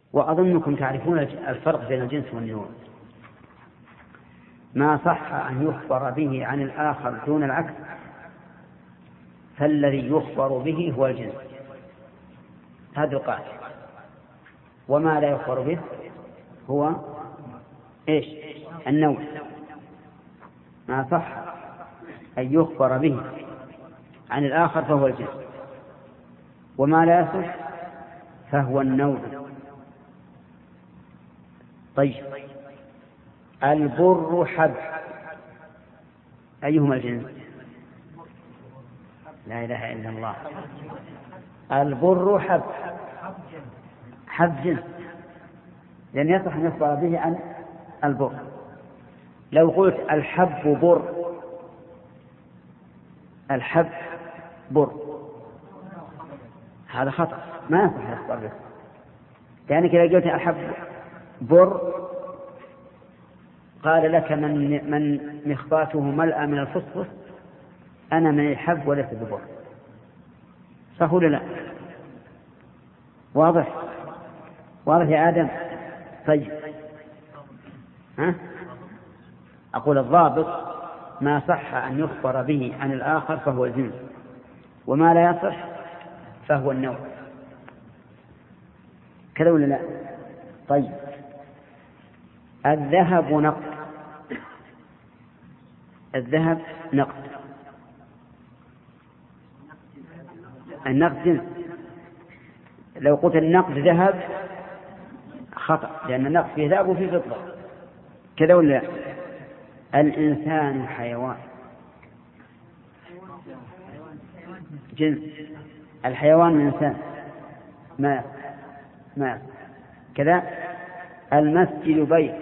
وأظنكم تعرفون الفرق بين الجنس والنوع. ما صح أن يخبر به عن الآخر دون العكس فالذي يخبر به هو الجنس، هذا القاعدة. وما لا يخبر به هو إيش؟ النوع. ما صح أن يخبر به عن الآخر فهو الجنس، وما لا يصح فهو النوع. طيب، البر حب أيهما الجنس؟ لا إله إلا الله. البر حب جنس، لأن يصح أن يخبر به عن البر. لو قلت الحب بر، الحب بر، هذا خطأ، ما يصح أن يخبر به. لأنك إذا قلت الحب بر قال لك من مخباته ملأ من الفصفص أنا من الحب وليس ببر، صح ولا لا؟ واضح يا آدم؟ طيب، أقول الضابط ما صح أن يخبر به عن الآخر فهو الجنس، وما لا يصح فهو النوع، كذا ولا لا؟ طيب، الذهب نقد، الذهب نقد، النقد جنس. لو قلت النقد ذهب خطأ، لأن النقد فيه ذهب وفيه فضة، كذا ولا لا؟ الإنسان حيوان جنس، الحيوان من إنسان ما كذا. المسجد بيت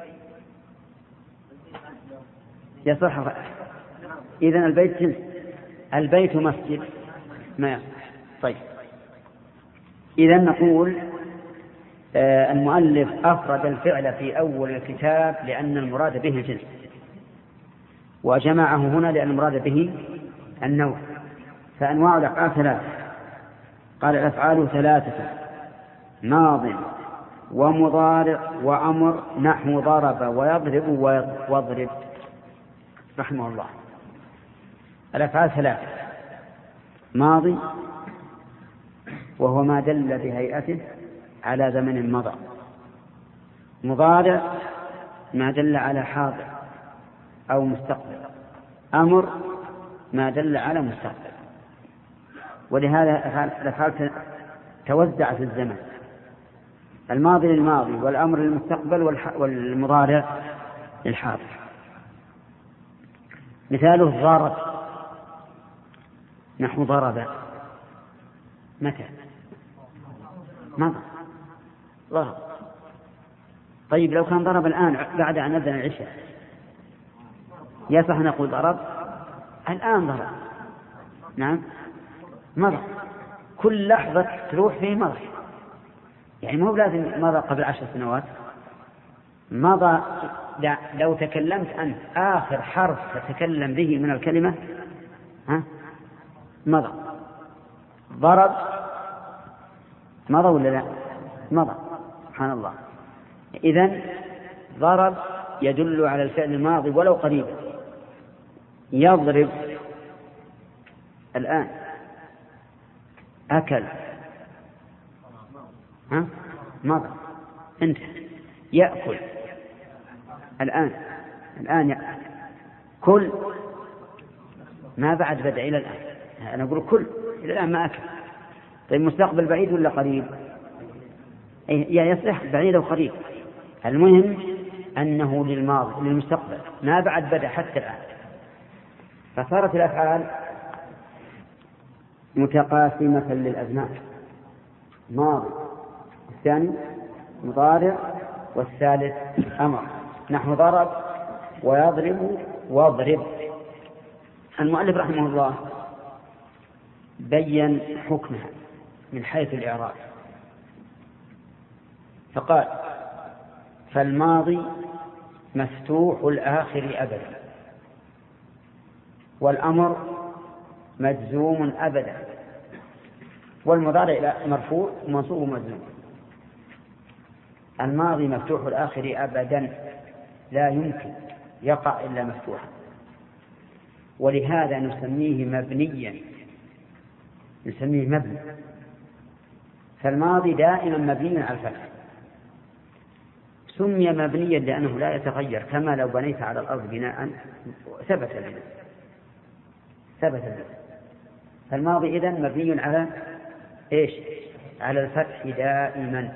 يصح، إذن البيت جنس، البيت مسجد ما يصح. طيب، إذن نقول المؤلف أفرد الفعل في أول الكتاب لأن المراد به الجنس، وجمعه هنا لأن المراد به النوع. فأنواع الأفعال ثلاثة، قال الأفعال ثلاثة: ماض ومضارع وأمر، نحو ضرب ويضرب واضرب، رحمه الله. الأفعال ثلاثة: ماضي وهو ما دل بهيئته على زمن مضى، مضارع ما دل على حاضر أو مستقبل، أمر ما دل على مستقبل. ولهذا الأفعال توزع في الزمن، الماضي للماضي، والأمر للمستقبل، والمضارع للحاضر. مثاله ضرب، نحو ضرب، متى؟ مضى، ضرب. طيب، لو كان ضرب الآن بعد أن أذن العشاء يصح نقول ضرب؟ الآن ضرب، نعم مضى، كل لحظة تروح فيه مضى، يعني مو لازم مضى قبل 10 سنوات، مضى. لو تكلمت أنت آخر حرف تتكلم به من الكلمة مضى. ضرب مضى ولا لا؟ مضى، سبحان الله. إذن ضرب يدل على الفعل الماضي ولو قريبا. يضرب الآن، أكل مضى انتهى. يأكل الآن يأكل. كل ما بعد بدأ إلى الآن، أنا أقول كل إلى الآن ما أكل. طيب، مستقبل بعيد ولا قريب؟ يصح بعيد أو قريب، المهم أنه للماضي للمستقبل ما بعد بدأ حتى الآن. فصارت الأفعال متقاسمة للأزمان: ماضي، الثاني مضارع، والثالث أمر، نحو ضرب ويضرب واضرب. المؤلف رحمه الله بين حكمها من حيث الإعراب، فقال: فالماضي مفتوح الآخر أبدا، والأمر مجزوم أبدا، والمضارع مرفوع ومنصوب ومجزوم. الماضي مفتوح الآخر أبدا، لا يمكن يقع إلا مفتوحا، ولهذا نسميه مبنيا، نسميه مبني. فالماضي دائما مبني على الفتح، سمي مبنيا لأنه لا يتغير، كما لو بنيت على الأرض بناء ثبت البناء. فالماضي إذن مبني على إيش؟ على الفتح دائما.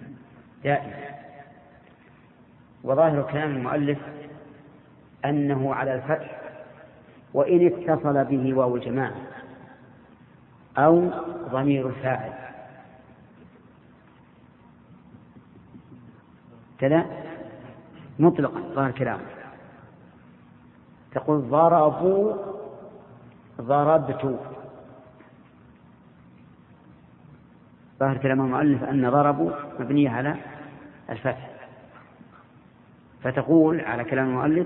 وظاهر كلام المؤلف أنه على الفتح وإن اتصل به واو الجماعة أو ضمير الفاعل كذا مطلقا. ظاهر كلام تقول ضربوا ضربت. ظاهر كلام المؤلف أن ضربوا مبنية على الفتح، فتقول على كلام المؤلف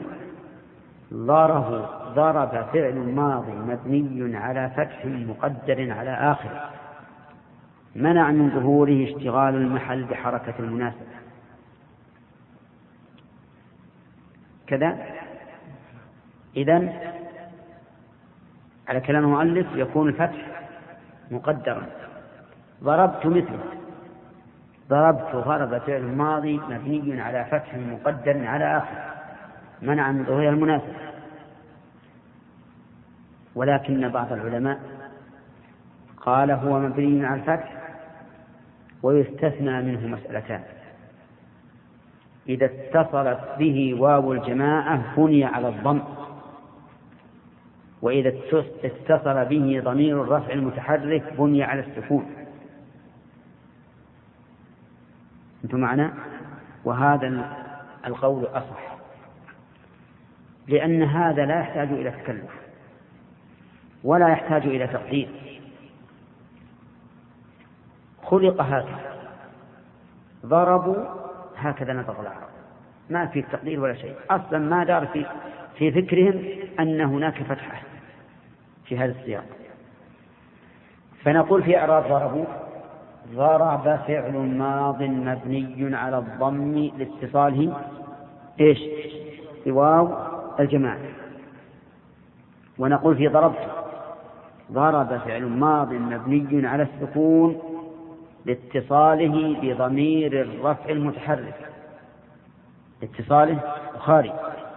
ضرب فعل ماضي مبني على فتح مقدر على آخر منع من ظهوره اشتغال المحل بحركة المناسبة. كذا إذن على كلام المؤلف يكون الفتح مقدرا. ضربت مثله ضرب فعل ماضي مبني على فتح مقدر على آخر منع من ظهورها المناسبة. ولكن بعض العلماء قال هو مبني على الفتح ويستثنى منه مسألتان: إذا اتصلت به واو الجماعة بني على الضم، وإذا اتصل به ضمير الرفع المتحرك بني على السكون. أنتم معنا؟ وهذا القول أصح، لأن هذا لا يحتاج إلى تكلف ولا يحتاج إلى تقدير، خلق هكذا، ضربوا هكذا نطق العرب، ما في تقدير ولا شيء، أصلا ما دار في فكرهم أن هناك فتحة في هذا السياق. فنقول في إعراب ضربوا: ضرب فعل ماض مبني على الضم لاتصاله إيش؟ بواو الجماعة. ونقول في ضربت: ضرب فعل ماض مبني على السكون لاتصاله بضمير الرفع المتحرك، اتصاله بخاري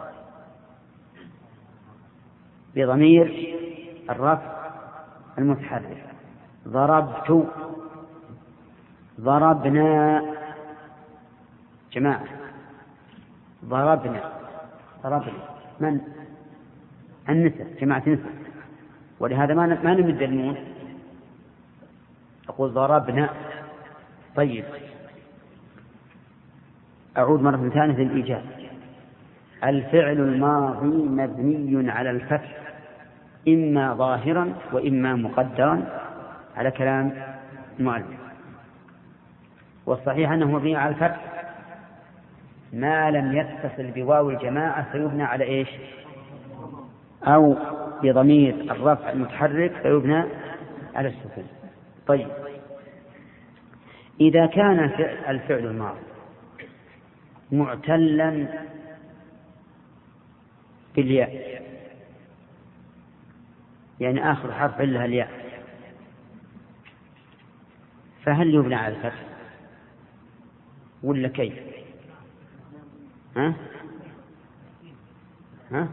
بضمير الرفع المتحرك. ضربت، ضربنا جماعة، ضربنا من؟ النساء، جماعة نساء، ولهذا ما نمد النون، أقول ضربنا. طيب أعود مرة ثانية للإيجاب: الفعل الماضي مبني على الفتح إما ظاهرا وإما مقدرا على كلام المؤلف، والصحيح أنه مبني على الفتح ما لم يتصل بواو الجماعة فيبنى على إيش؟ أو بضمير الرفع المتحرك فيبنى على السكون. طيب إذا كان الفعل الماضي معتلا بالياء، يعني آخر حرف علها الياء، فهل يبنى على الفتح ولا كيف؟ ها؟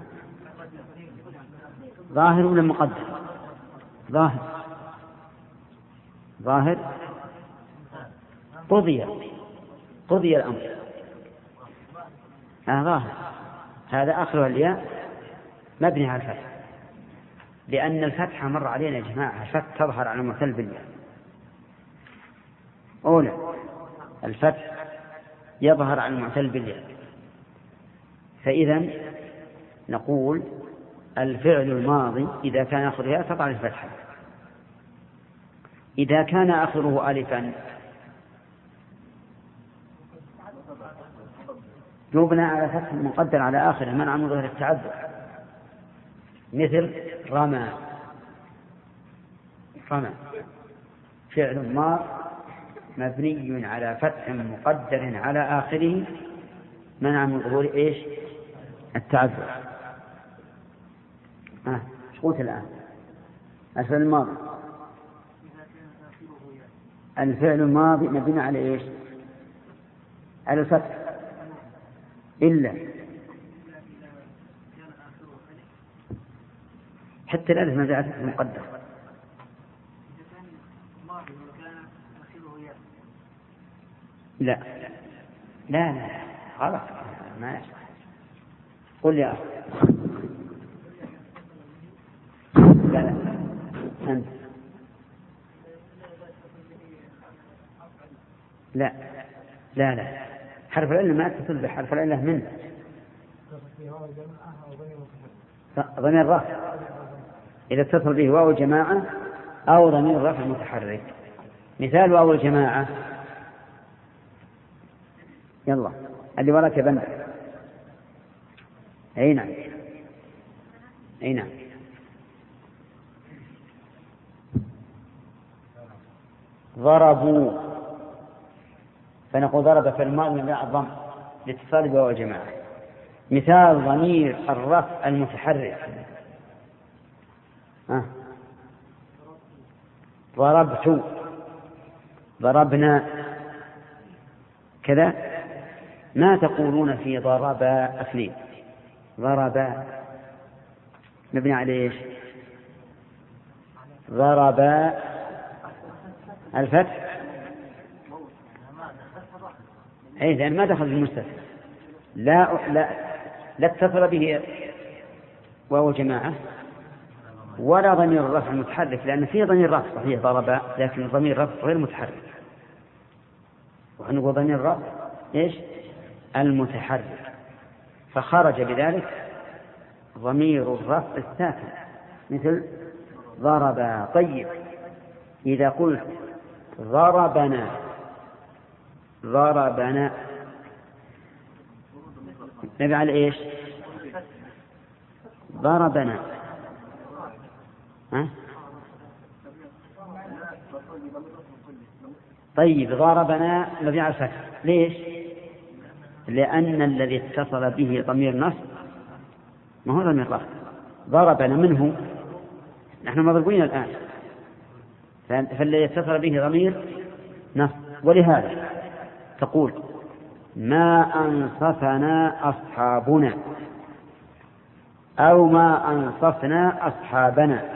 ظاهر ولا مقدر؟ ظاهر. قضي الأمر. ظاهر، هذا آخر الياء مبني على الفتح، لأن الفتحة مر علينا يا جماعة الفتح تظهر على المعتل بالياء. أولى الفتح يظهر على المعتل بالياء، فإذا نقول الفعل الماضي إذا كان آخره ياء تضع الفتحة، إذا كان آخره ألفا يبنى على فتح مقدر على آخره منع من ظهر التعذر، مثل رمى. فعل ماض مبني على فتح مقدر على آخره منع من ظهور إيش؟ التعذر. ايش قلت الآن؟ الفعل الماضي مبني على إيش؟ على الفتح إلا حتى الألف ما جاءت مقدر. لا غلط، ما يصح. قل يا أخي. لا أنت لا حرف العلة ما اتصل بحرف العلة منه. ضمير رفع إذا اتصل به واو الجماعة أو ضمير رفع متحرك. مثال واو الجماعة، يلا اللي وراك يا بندر. أي نعم ضربوا، فنقول ضرب في الماضي من الضم لاتصال بواو الجماعة. مثال ضمير الرفع المتحرك، ضربت، ضربنا كذا. ما تقولون في ضربا اثنين؟ ضربا مبني على ايش؟ ضربا الفتح، اي لأن ما دخل في المستثنى. لا اتصل به واو جماعة ولا ضمير الرفع المتحرك، لأن فيه ضمير رفع صحيح ضربا، لكن ضمير رفع غير متحرك. ونقول ضمير الرفع ايش؟ المتحرك، فخرج بذلك ضمير الرفع الساكن مثل ضربا. طيب إذا قلت ضربنا نبي على ايش؟ ضربنا طيب ضربنا نبي على الفتح. ليش؟ لأن الذي اتصل به ضمير نصب ما هو ضمير رفع. ضربنا منه نحن مضربين الآن، فالذي اتصل به ضمير نصب. ولهذا تقول ما أنصفنا أصحابنا أو ما أنصفنا أصحابنا.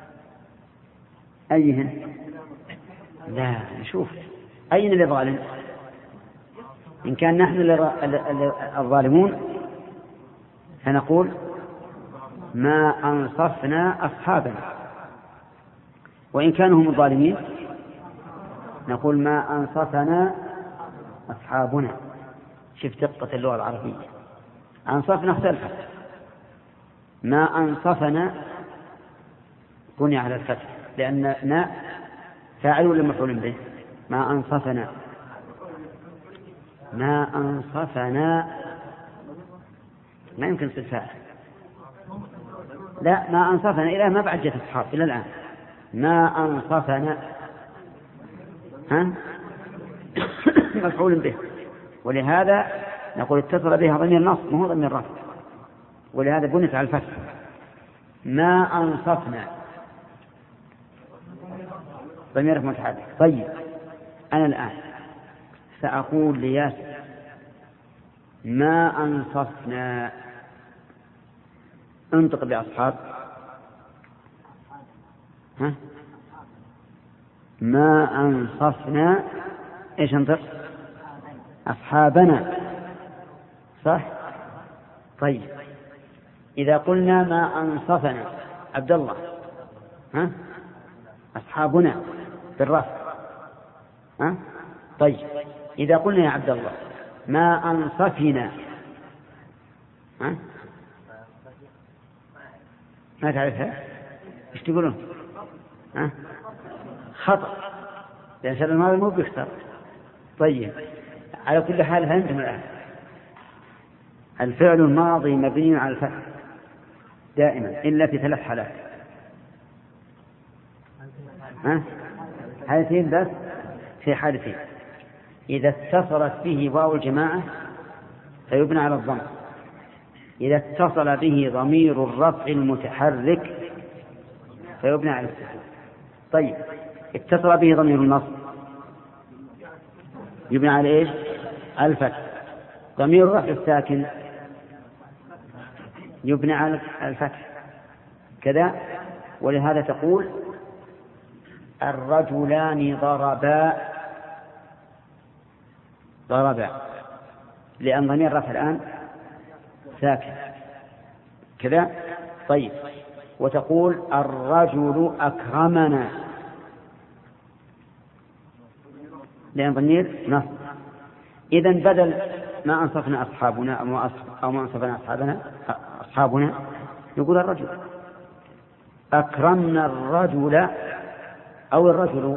أيهن؟ لا نشوف أين اللي ظالم. إن كان نحن الظالمون فنقول ما أنصفنا أصحابنا، وإن كانوا هم الظالمين نقول ما أنصفنا أصحابنا. شوف دقة اللغة العربية. أنصفنا اختلفت. ما أنصفنا بني على الفتح لأن ناء فاعل ولا مفعول به؟ ما أنصفنا ما يمكن تصير فاعل. لا ما أنصفنا إلى ما بعد جت أصحاب إلى الآن. ما أنصفنا مفعول به، ولهذا نقول اتصل بها ضمير نصب ما هو ضمير رفع، ولهذا بنت على الفتح. ما أنصفنا ضمير متحرك. طيب أنا الآن سأقول لياسر ما أنصفنا، انطق بأصحاب. ما أنصفنا إيش انطق؟ أصحابنا، صح؟ طيب إذا قلنا ما أنصفنا عبد الله أصحابنا بالرفع. طيب إذا قلنا يا عبد الله ما أنصفنا ما تعرفها؟ إيش تقولون؟ خطأ، لأن شر الماضي مو بيختار. طيب على كل حال فهمتم الآن. الفعل الماضي مبني على الفتح دائما إلا في 3 حالات. حالتين بس. في حالتين: إذا اتصلت به واو الجماعة فيبنى على الضم، إذا اتصل به ضمير الرفع المتحرك فيبنى على السكون. طيب اتصل به ضمير النصب يبنى على إيش؟ الفتح. ضمير الرفع الساكن يبنى على الفتح كذا. ولهذا تقول الرجلان ضربا لأن ضمير الرفع الآن ساكن كذا. طيب وتقول الرجل أكرمنا لأن ضمير نصب. إذن بدل ما أنصفنا أصحابنا أو ما أنصفنا أصحابنا يقول الرجل. أكرمنا الرجل أو الرجل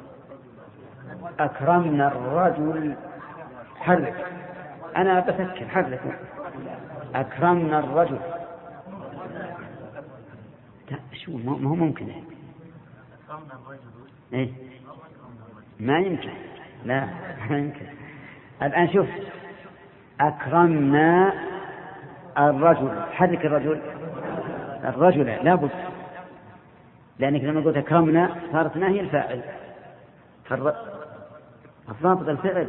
أكرمنا الرجل. حرك، أنا بفكر حرك. أكرمنا الرجل شو ما هو ممكن. إيه؟ ما يمكن. لا ما يمكن. الآن شوف أكرمنا الرجل، حرك الرجل لا بد، لأنك لما قلت أكرمنا صارت ما هي الفاعل. الضابط الفعل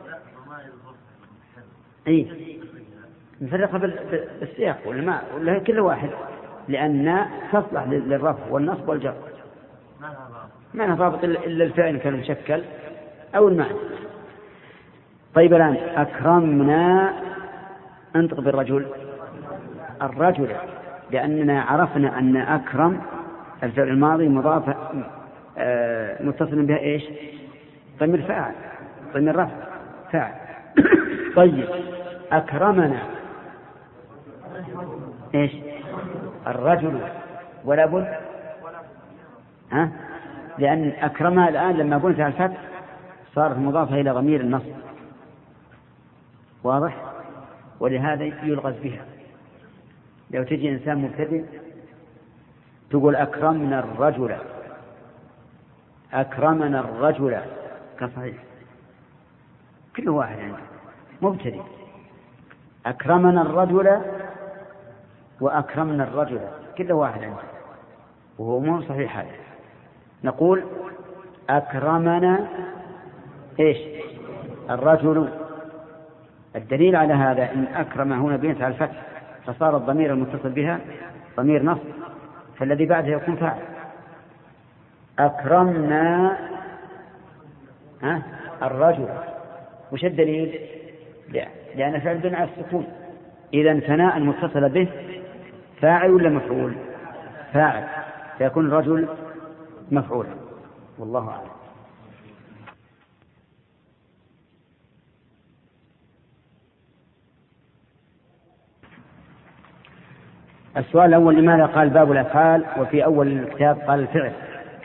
إيه نفرقها بالسياق ولا كل واحد، لأن تصلح للرفع والنصب والجر، ما لها ضابط إلا الفعل كان مشكل أو المعنى. طيب الآن أكرمنا انطق بالرجل الرجل، لأننا عرفنا أن أكرم الفعل الماضي مضاف متصل بها إيش؟ ضمير فاعل، ضمير رفع فاعل. طيب أكرمنا إيش؟ الرجل ولا بد لأن أكرمها الآن لما بنت على الفتح صارت مضافة إلى ضمير النصب، واضح؟ ولهذا يلغز بها. لو تجي إنسان مبتدئ تقول أكرمنا الرجل، أكرمنا الرجل كصحيح، كل واحد عنده مبتدئ. أكرمنا الرجل وأكرمنا الرجل كل واحد عنده، وهو مو صحيح هذا. نقول أكرمنا إيش؟ الرجل. الدليل على هذا إن أكرم هنا بنت على الفتح فصار الضمير المتصل بها ضمير نصب، فالذي بعده يكون فاعل. أكرمنا الرجل، وش الدليل؟ لأن فعل بناء على السكون. إذا ثناء المتصل به فاعل ولا مفعول؟ فاعل، فيكون الرجل مفعولا. والله أعلم. السؤال الأول: لماذا قال باب الأفعال وفي أول الكتاب قال الفعل؟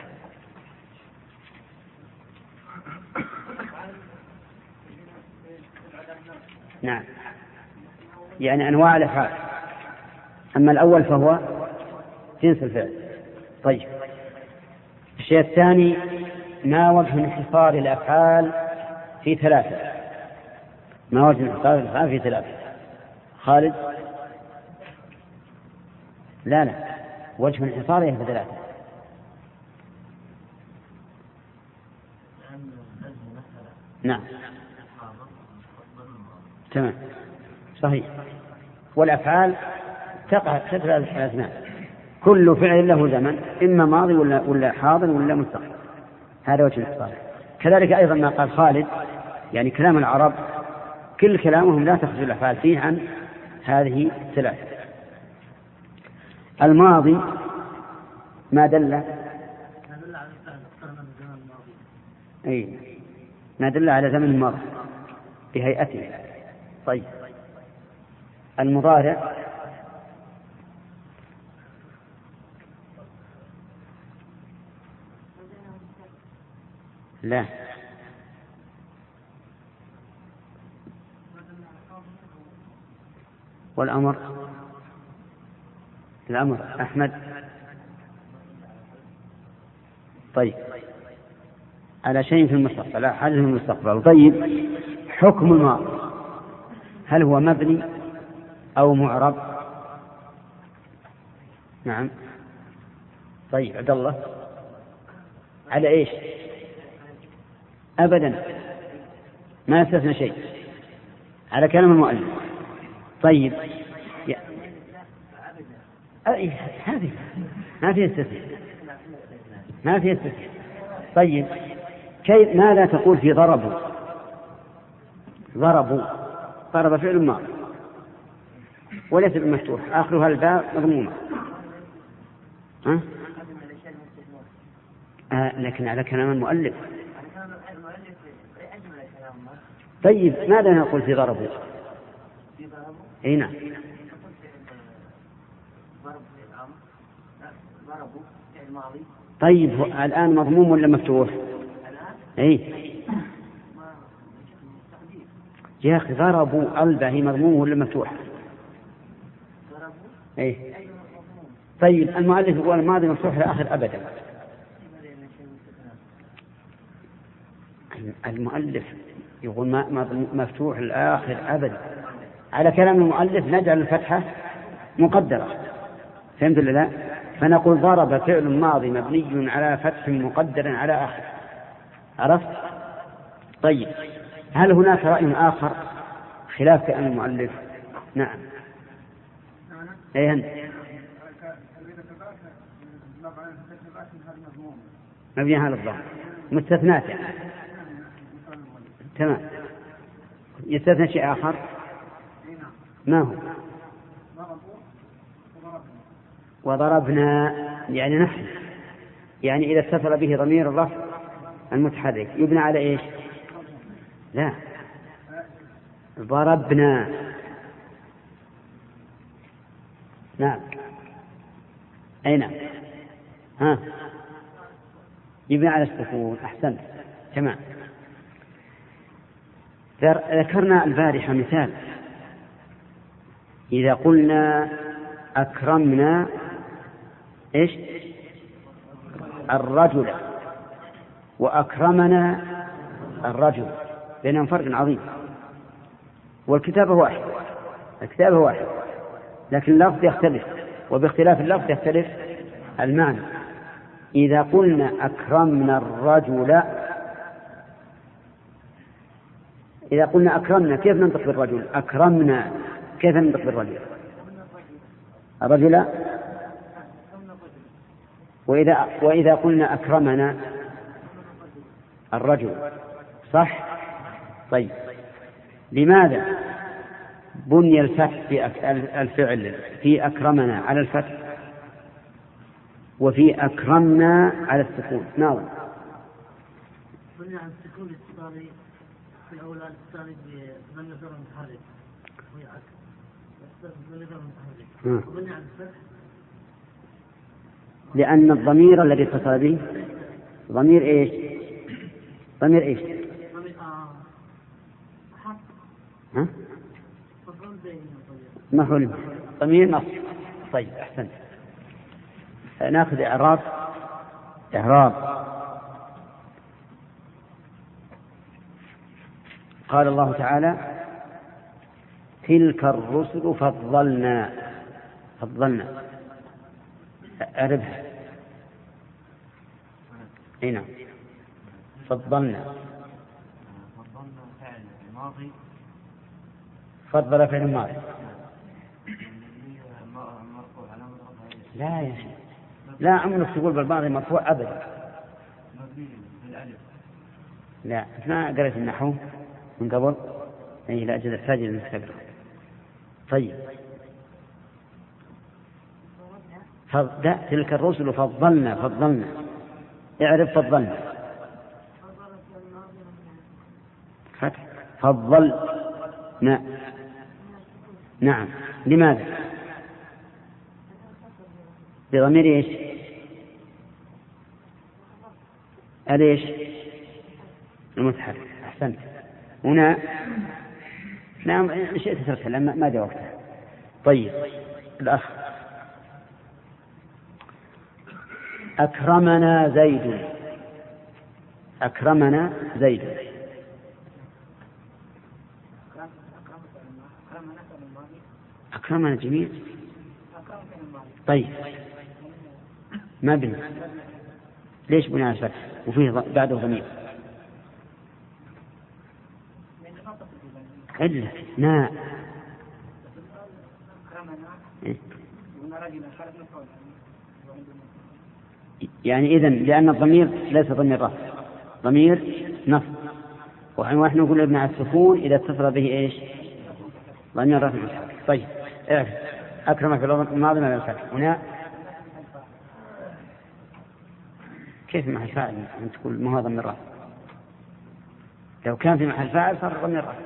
نعم، يعني أنواع الأفعال. أما الأول فهو جنس الفعل. طيب، الشيء الثاني: ما وجه انحصار الأفعال في ثلاثة؟ ما وجه انحصار الأفعال في ثلاثة؟ خالد؟ لا وجه انحصارها في ثلاثة. نعم تمام صحيح. والأفعال تقع ستر الأزمان، كل فعل له زمن، إما ماضي ولا حاضر ولا مستقبل، هذا وجه الانحصار. كذلك أيضا ما قال خالد، يعني كلام العرب كل كلامهم لا تخرج الأفعال فيه عن هذه الثلاثة. الماضي ما دل ما دل على زمن الماضي بهيئته. طيب، المضارع لا، والأمر أحمد. طيب، على شيء في المستقبل، لا حدث في المستقبل. طيب حكم الماضي هل هو مبني أو معرب؟ نعم. طيب عبد الله على إيش؟ أبدا ما استثنى شيء، على كلام المؤلف. طيب هذه ما في استثناء، ما في استثناء. طيب كيف ماذا تقول في ضربوا؟ ضرب فعل ماضي وليس بالمفتوح، آخرها الباء مضمومة. لكن على كلام المؤلف. طيب ماذا نقول في ضربوا؟ اي نعم. طيب الآن مضموم ولا مفتوح؟ اي يا أخي ضربوا الباء هي مضموم ولا مفتوح؟ اي طيب المؤلف يقول الماضي مفتوح لآخر أبدا. المؤلف يقول مفتوح لآخر أبدا، على كلام المؤلف نجعل الفتحة مقدرة. فهمت ولا لا؟ فنقول ضرب فعل ماضي مبني على فتح مقدر على آخر. عرفت؟ طيب هل هناك رأي آخر خلاف كلام المؤلف؟ نعم. أي أنت مبني على الضم مستثنات يعني. تمام. يستثنى شيء آخر ما هو؟ وضربنا يعني نحن، يعني إذا اتصل به ضمير الرفع المتحرك يبنى على إيش؟ لا ضربنا. نعم. أي نعم. يبنى على السكون. أحسنت. تمام. ذكرنا البارحة مثال إذا قلنا أكرمنا إيش؟ الرجل وأكرمنا الرجل بينهم فرق عظيم، والكتابة واحد، الكتابة واحد لكن اللفظ يختلف، وباختلاف اللفظ يختلف المعنى. إذا قلنا أكرمنا الرجل، إذا قلنا أكرمنا كيف ننطق بالرجل؟ أكرمنا كيف ننطق بالرجل؟ الرجل. وإذا قلنا أكرمنا الرجل صح؟ طيب لماذا بني الفتح في الفعل في أكرمنا على الفتح وفي أكرمنا على السكون؟ ناظر. بني على السكون الاتصالي في الأول الاتصالي بضمير متحرك وبني على الفتح لأن الضمير الذي اتصل به ضمير إيش؟ ضمير إيش؟ مفعول ضمير نصب. طيب أحسنت. نأخذ إعراب. قال الله تعالى تلك الرسل فضلنا أعربها. أي نعم. فضل فعل ماضي. فضل فعل ماضي. لا يا شيخ لا عمرك تقول بالماضي مرفوع أبدا. لا ما قرأت النحو من قبل. أي لا أجل الحاجة للمستقبل. طيب تلك الرسل فضلنا اعرف فضلنا فتح فضلنا. نعم. لماذا؟ بضمير ايش؟ أليش المتحرك. أحسنت. هنا نعم شئت ترسل ما جاوبتها. طيب الأخ أكرمنا زيد أكرمنا زيد. أكرمنا جميل. طيب ما بني، ليش بني على الفتح وفيه بعده ضمير؟ إلا نا يعني إذن لأن الضمير ليس ضمير رفع، ضمير نصب، ونحن نقول ابن على السكون إذا اتصل به إيش؟ ضمير رفع. طيب أكرمك الماضي من الفتح هنا كيف محل فاعل أن تقول ما هو ضمير رفع؟ لو كان في محل فاعل صار ضمير رفع.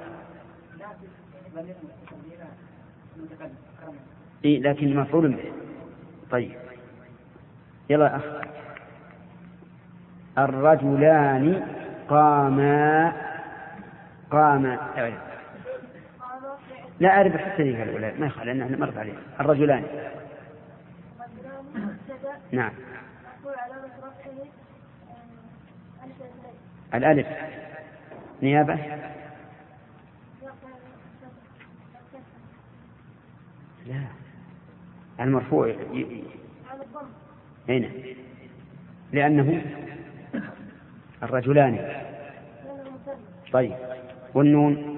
إيه لكن مفعول به. طيب يلا أخ. الرجلان قاما لا أعرف حتى ذيك الأولى ما يخالف لأن مرت عليه. الرجلان نعم الألف نيابة لا المرفوع هنا لأنه الرجلان. طيب والنون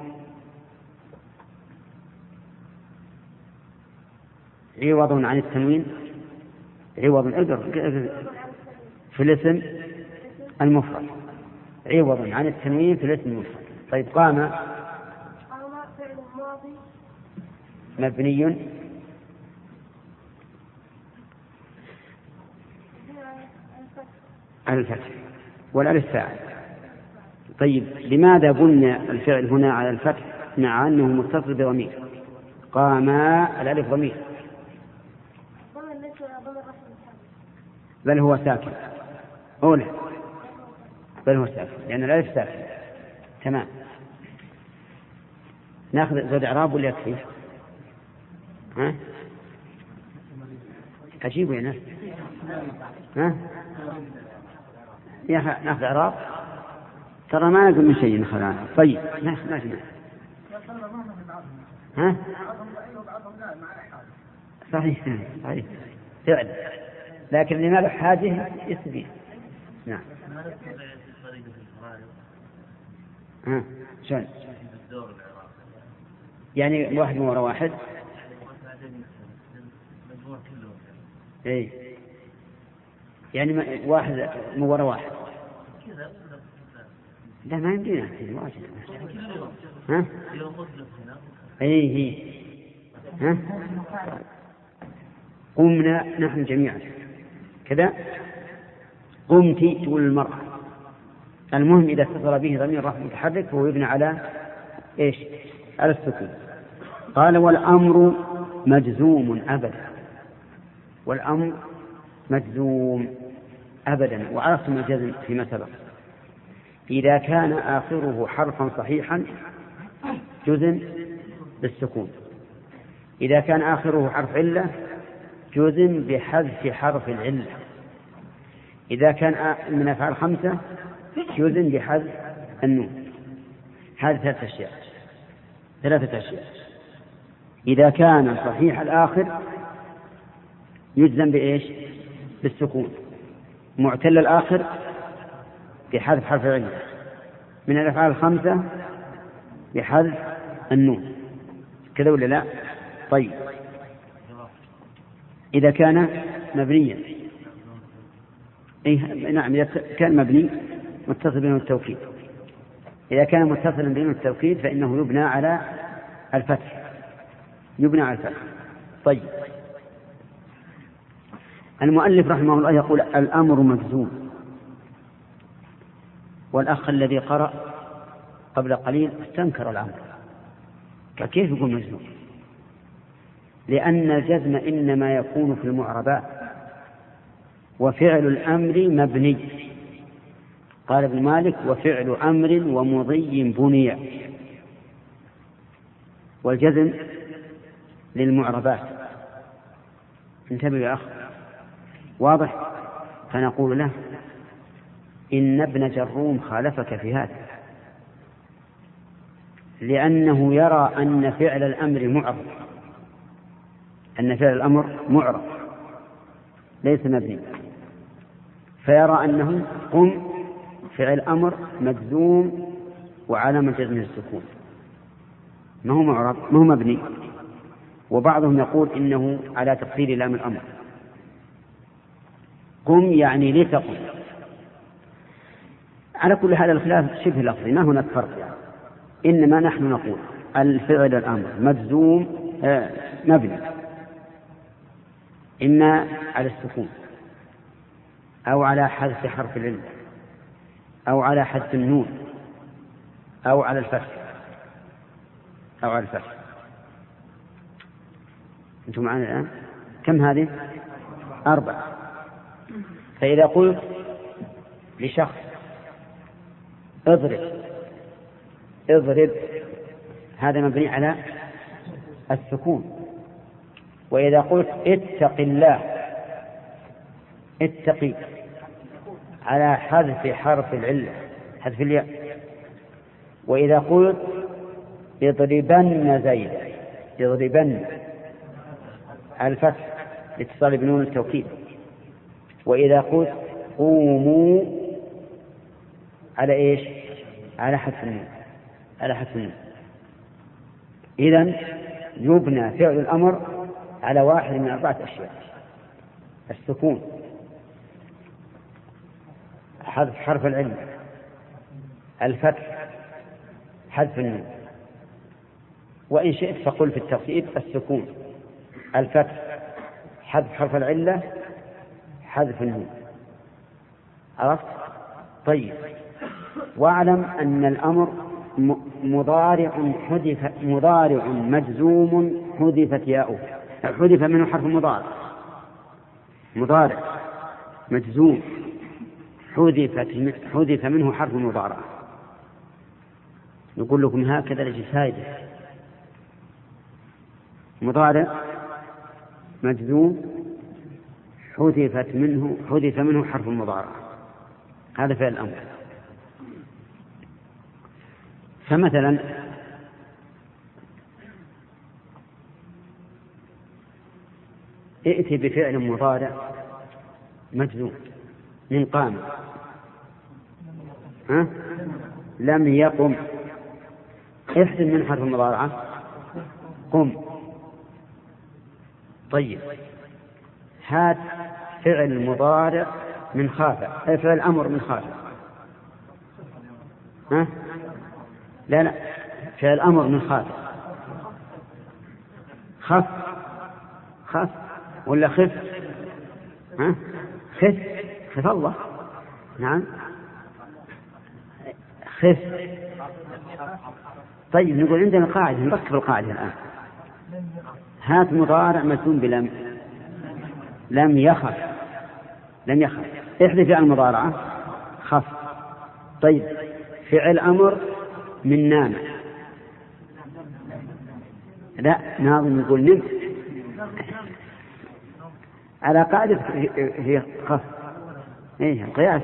عوض عن التنوين، عوض في الاسم المفرد، عوض عن التنوين في الاسم المفرد. طيب قام فعل ماضي مبني على الفتح والألف فاعل. طيب لماذا قلنا الفعل هنا على الفتح مع أنه متصل بضمير؟ قام الألف ضمير بل هو ساكن أولى، بل هو ساكن لأن الألف ساكن. تمام. ناخذ زود إعراب ولا يكفي؟ ها أجيب يا ناس. ها يا أخي ناخذ إعراب ترى ما نقول من شيء ناخذ عنه. طيب ناخذ ها صحيح صحيح فعل لكن لماذا حاجه يسبيه. نعم ها شلون يعني واحد من وراء واحد اي يعني واحد من وراء واحد لا ما يمدينا واجد. ها اي ها قمنا نحن جميعا كذا. قمت تقول المرأة. المهم إذا اتصل به ضمير رفع متحرك فهو يبنى على إيش؟ على السكون. قال والأمر مجزوم أبدا. والأمر مجزوم أبدا. وعرفتم الجزم فيما سبق إذا كان آخره حرفا صحيحا جزم بالسكون، إذا كان آخره حرف علة جزم بحذف حرف العلة، إذا كان من أفعال خمسة جزم بحذف النون. هذه ثلاثة أشياء. إذا كان صحيح الآخر يجزم بإيش؟ بالسكون. معتل الآخر بحذف حرف العلة. من الأفعال الخمسة بحذف النون. كذا ولا لا؟ طيب إذا كان مبنيا نعم إذا كان مبني متصل بين التوكيد. إذا كان متصلا بين التوكيد فإنه يبنى على الفتح. طيب المؤلف رحمه الله يقول الأمر مجزوم. والأخ الذي قرأ قبل قليل استنكر الأمر كيف يقول مجزوم؟ لأن الجزم إنما يكون في المعربات وفعل الأمر مبني. قال ابن مالك وفعل أمر ومضي بني. والجزم للمعربات. انتبه يا أخ واضح. فنقول له إن ابن جروم خالفك في هذا، لأنه يرى أن فعل الأمر معرض، أن فعل الأمر معرض ليس مبني، فيرى أنه قم فعل أمر مجزوم وعلامة جزمه السكون، ما هو معرض ما هو مبني. وبعضهم يقول إنه على تقدير لام الأمر، قم يعني لتقم. على كل هذا الخلاف شبه لفظي، ما هناك فرق يعني. إنما نحن نقول الفعل الأمر مجزوم مبني إما على السكون أو على حذف حرف العلة أو على حذف النون أو على الفتح أو على الفتح. أنتم معنا الآن كم هذه؟ 4. فإذا قلت لشخص اضرب هذا مبني على السكون. وإذا قلت اتق الله اتقي على حذف حرف العلة حذف الياء. وإذا قلت اضربن زيد اضربن الفتح لاتصال بنون التوكيد. وإذا قلت قوموا على إيش؟ على حذف النون على حذف النون. إذن يبنى فعل الأمر على واحد من 4 أشياء: السكون، حذف حرف العلة، الفتح، حذف النون. وإن شئت فقل في الترتيب: السكون، الفتح، حذف حرف العلة، حذف النون. عرفت؟ طيب. واعلم أن الأمر مضارع مجزوم حذفت ياؤه، حذف منه حرف مضارع، مضارع مجزوم حذف منه حرف مضارع. نقول لكم هكذا لجسائد: مضارع مجزوم حذف منه حرف المضارع، هذا فعل الأمر. فمثلا ائت بفعل مضارع مجزوم من قام، لم يقم، احذف من حرف المضارعة قم. طيب، هات فعل مضارع من خاف، فعل أمر من خاف. لا فعل أمر من خاف. خف ولا خف؟ خف الله. نعم خف. طيب، نقول عندنا قاعدة، نركب القاعدة الآن. هات مضارع مجزوم بلم، لم يخف، احذف عن المضارعة خف. طيب، فعل أمر من نام، لا ناظم يقول نم على قاعدة هي خف، القياس.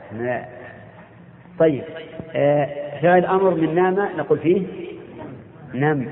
طيب، فعل أمر من نام نقول فيه نم.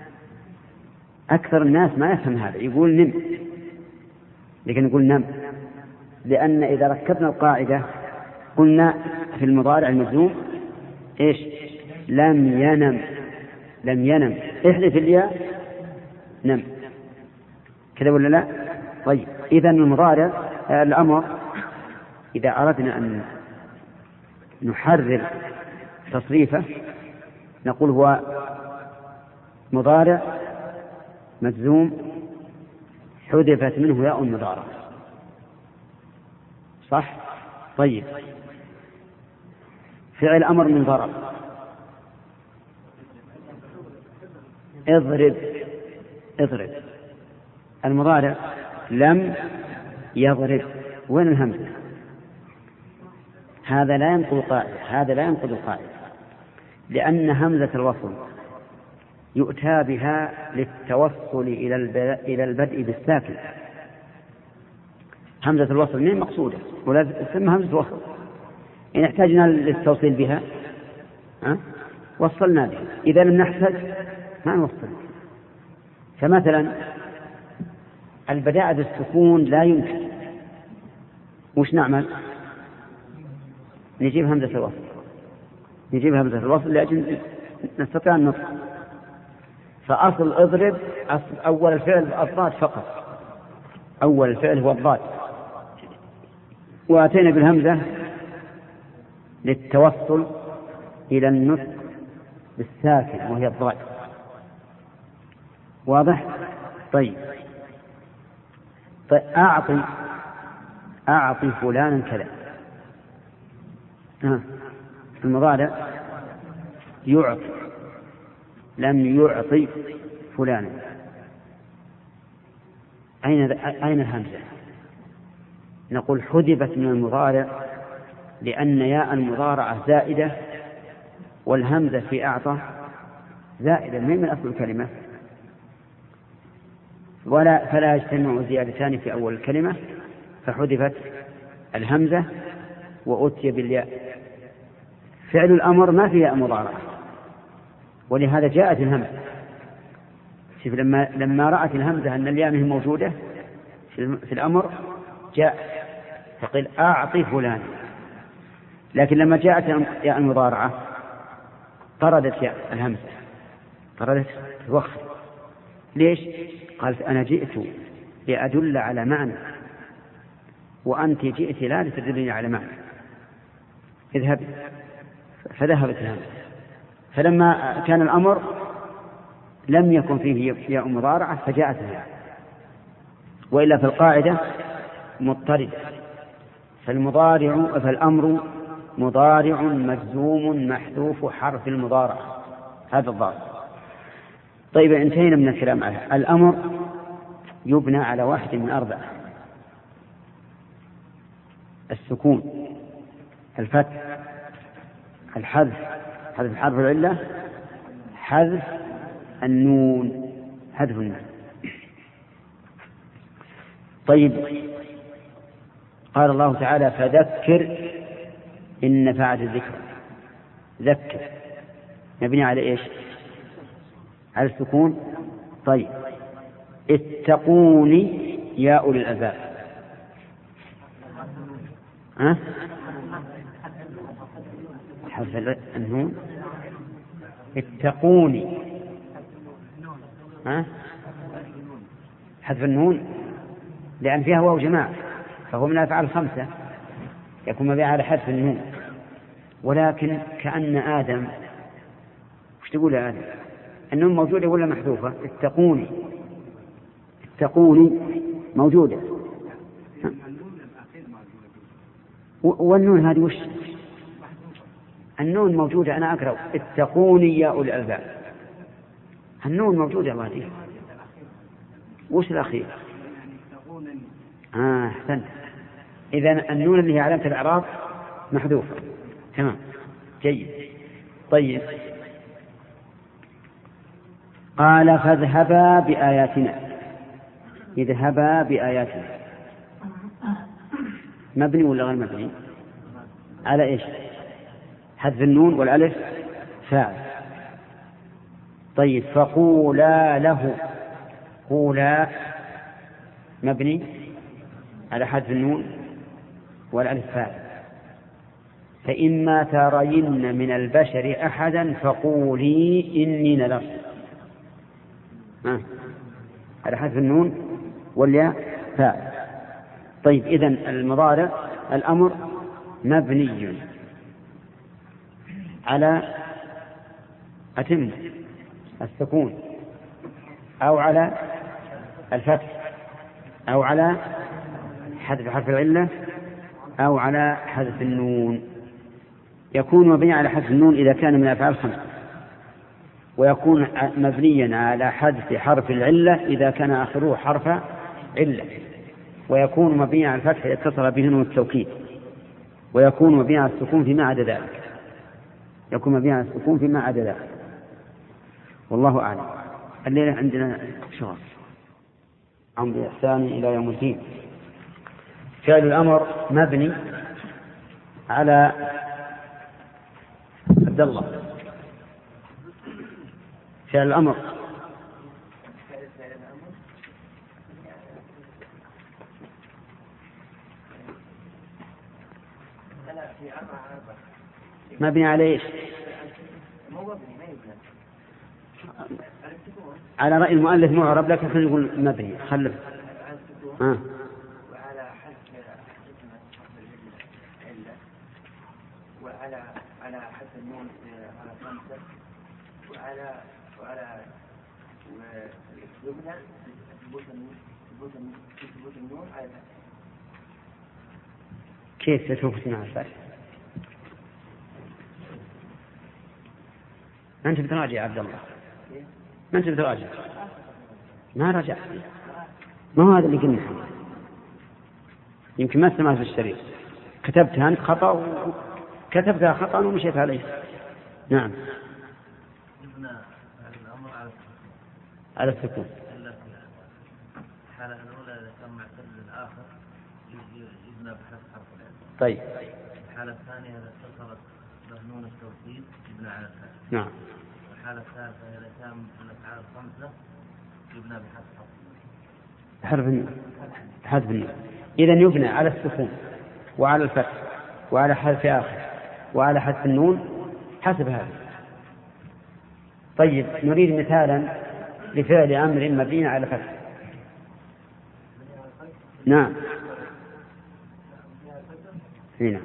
أكثر الناس ما يفهم هذا، يقول نم، لكن يقول نم، لأن إذا ركبنا القاعدة قلنا في المضارع المجزوم إيش؟ لم ينم، احذف الياء نم، كذا ولا لا؟ طيب، إذن المضارع الأمر إذا أردنا أن نحرر تصريفه نقول هو مضارع مجزوم حذفت منه ياء المضارع، صح؟ طيب، فعل أمر من ضرب، اضرب، المضارع لم يضرب، وين الهمزة؟ هذا لا ينقض القاعدة، لأن همزة الوصل يؤتى بها للتوصل إلى البدء بالساكن. همزة الوصل من مقصودة ولا تسمى همزة وصل، إن احتاجنا للتوصيل بها وصلنا بها، إذا لم نحتاج ما نوصل. فمثلا البداءة بالسكون لا يمكن، وش نعمل؟ نجيب همزة الوصل لأجل نستطيع النطق. فأصل اضرب أول الفعل الضاد فقط، أول الفعل هو الضاد، وأتينا بالهمزة للتوصل إلى النطق بالساكن وهي الضاد. واضح؟ طيب أعطي فلانا كذا. المضارع يعطي، لم يعطي فلانا. أين الهمزة؟ نقول حذفت من المضارع لأن ياء المضارعة زائدة، والهمزة في أعطى زائدة من أصل الكلمة، فلا يجتمع زيادتان في أول الكلمة، فحذفت الهمزة وأتي بالياء. فعل الأمر ما فيه مضارعة، ولهذا جاءت الهمزة. شوف لما رأت الهمزة أن الياء منه موجودة في الأمر جاء فقل أعطي فلان. لكن لما جاءت ياء المضارعة طردت ياء الهمزة، طردت الوقف. ليش؟ قالت أنا جئت لأدل على معنى، وأنت جئت لا لتدلني على معنى، اذهب. فذهبت الهمزة. فلما كان الأمر لم يكن فيه ياء مضارعة فجاءت الهمزة، وإلا في القاعدة مضطرد. فالأمر مضارع مجزوم محذوف حرف المضارعة، هذا الضابط. طيب انتهينا من الكلام على الأمر. يبنى على واحد من أربعة: السكون، الفتح، الحذف، حذف حرف العلة، حذف النون، حذف النون. طيب قال الله تعالى فذكر إن نفعت الذكر. ذكر مبني على إيش؟ على السكون. طيب اتقوني يا أولي الألباب. حذف النون. اتقوني حذف النون لأن فيها واو جماعة، فهو من الأفعال الخمسة، يكون مبني على حذف النون. ولكن كأن آدم، وش تقول يا آدم؟ النون موجودة ولا محذوفة؟ اتقوني موجودة، والنون هذه وش؟ النون موجودة. أنا أقرأ اتقوني يا أولي الألباب، النون موجودة. الله دي وش الأخير؟ أحسنت. إذن النون اللي هي علامة الإعراب محذوفة. تمام، جيد. طيب قال فاذهبا بآياتنا. اذهبا بآياتنا مبني ولا غير مبني؟ على إيش؟ حذف النون والألف فاعل. طيب فقولا له. قولا مبني على حذف النون والألف فاعل. فإما ترين من البشر أحدا فقولي إني نذرت. على حذف النون والياء فاعل. طيب إذن المضارع الأمر مبني على أتم السكون أو على الفتح أو على حذف حرف العلة أو على حذف النون. يكون مبني على حذف النون إذا كان من الأفعال الخمسة، ويكون مبنيا على حذف حرف العلة إذا كان آخره حرف علة، ويكون مبنيا على الفتح إذا اتصل به نون التوكيد، ويكون مبنيا على السكون فيما عدا ذلك. يكون مبنيا على السكون فيما عدا ذلك. والله أعلم. الليلة عندنا شغل عن بإحسان إلى يوم الدين. فعل الأمر مبني على عبد الله. فعل الأمر. مبني على ايش؟ على رأي المؤلف معرب، لكن خلينا نقول مبني. خلف. وعلى حذف العلة، وعلى حذف النون على 5، وعلى يبنى ثبوت النون على الفتح. كيف ثبوت مع الفتح؟ ما أنت بتراجع يا عبد الله، ما أنت بتراجع، ما رجع، ما هو هذا اللي قلنا. يمكن ما سمعت بالشريط، كتبتها أنت خطأ كتبتها خطأ ومشيت عليه. نعم. على السكون. الحالة الأولى إذا كان معتل للآخر يبنى بحذف حرف العلة. طيب. الحالة الثانية إذا اتصلت بنون التوكيد يبنى على الفتح. نعم. الحالة الثالثة إذا كان من الأفعال 5 يبنى بحذف حرف النون. إذا يبنى على السكون وعلى الفتح وعلى حذف آخر وعلى حذف النون حسب هذا. طيب، نريد مثالا لفعل أمر مبني على فتح. نعم. هنا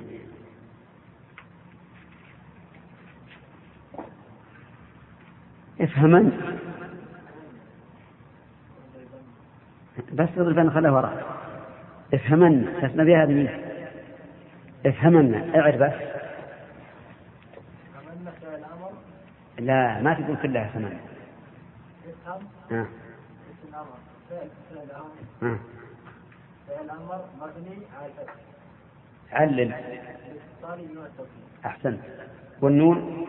افهمن، بس اضربن خله وراء. افهمن تسمى بها هذه منه. افهمن اعرف بس. لا، ما تقول كلها افهمن. فعل الأمر مبني على الفتح. علل. أحسنت. والنون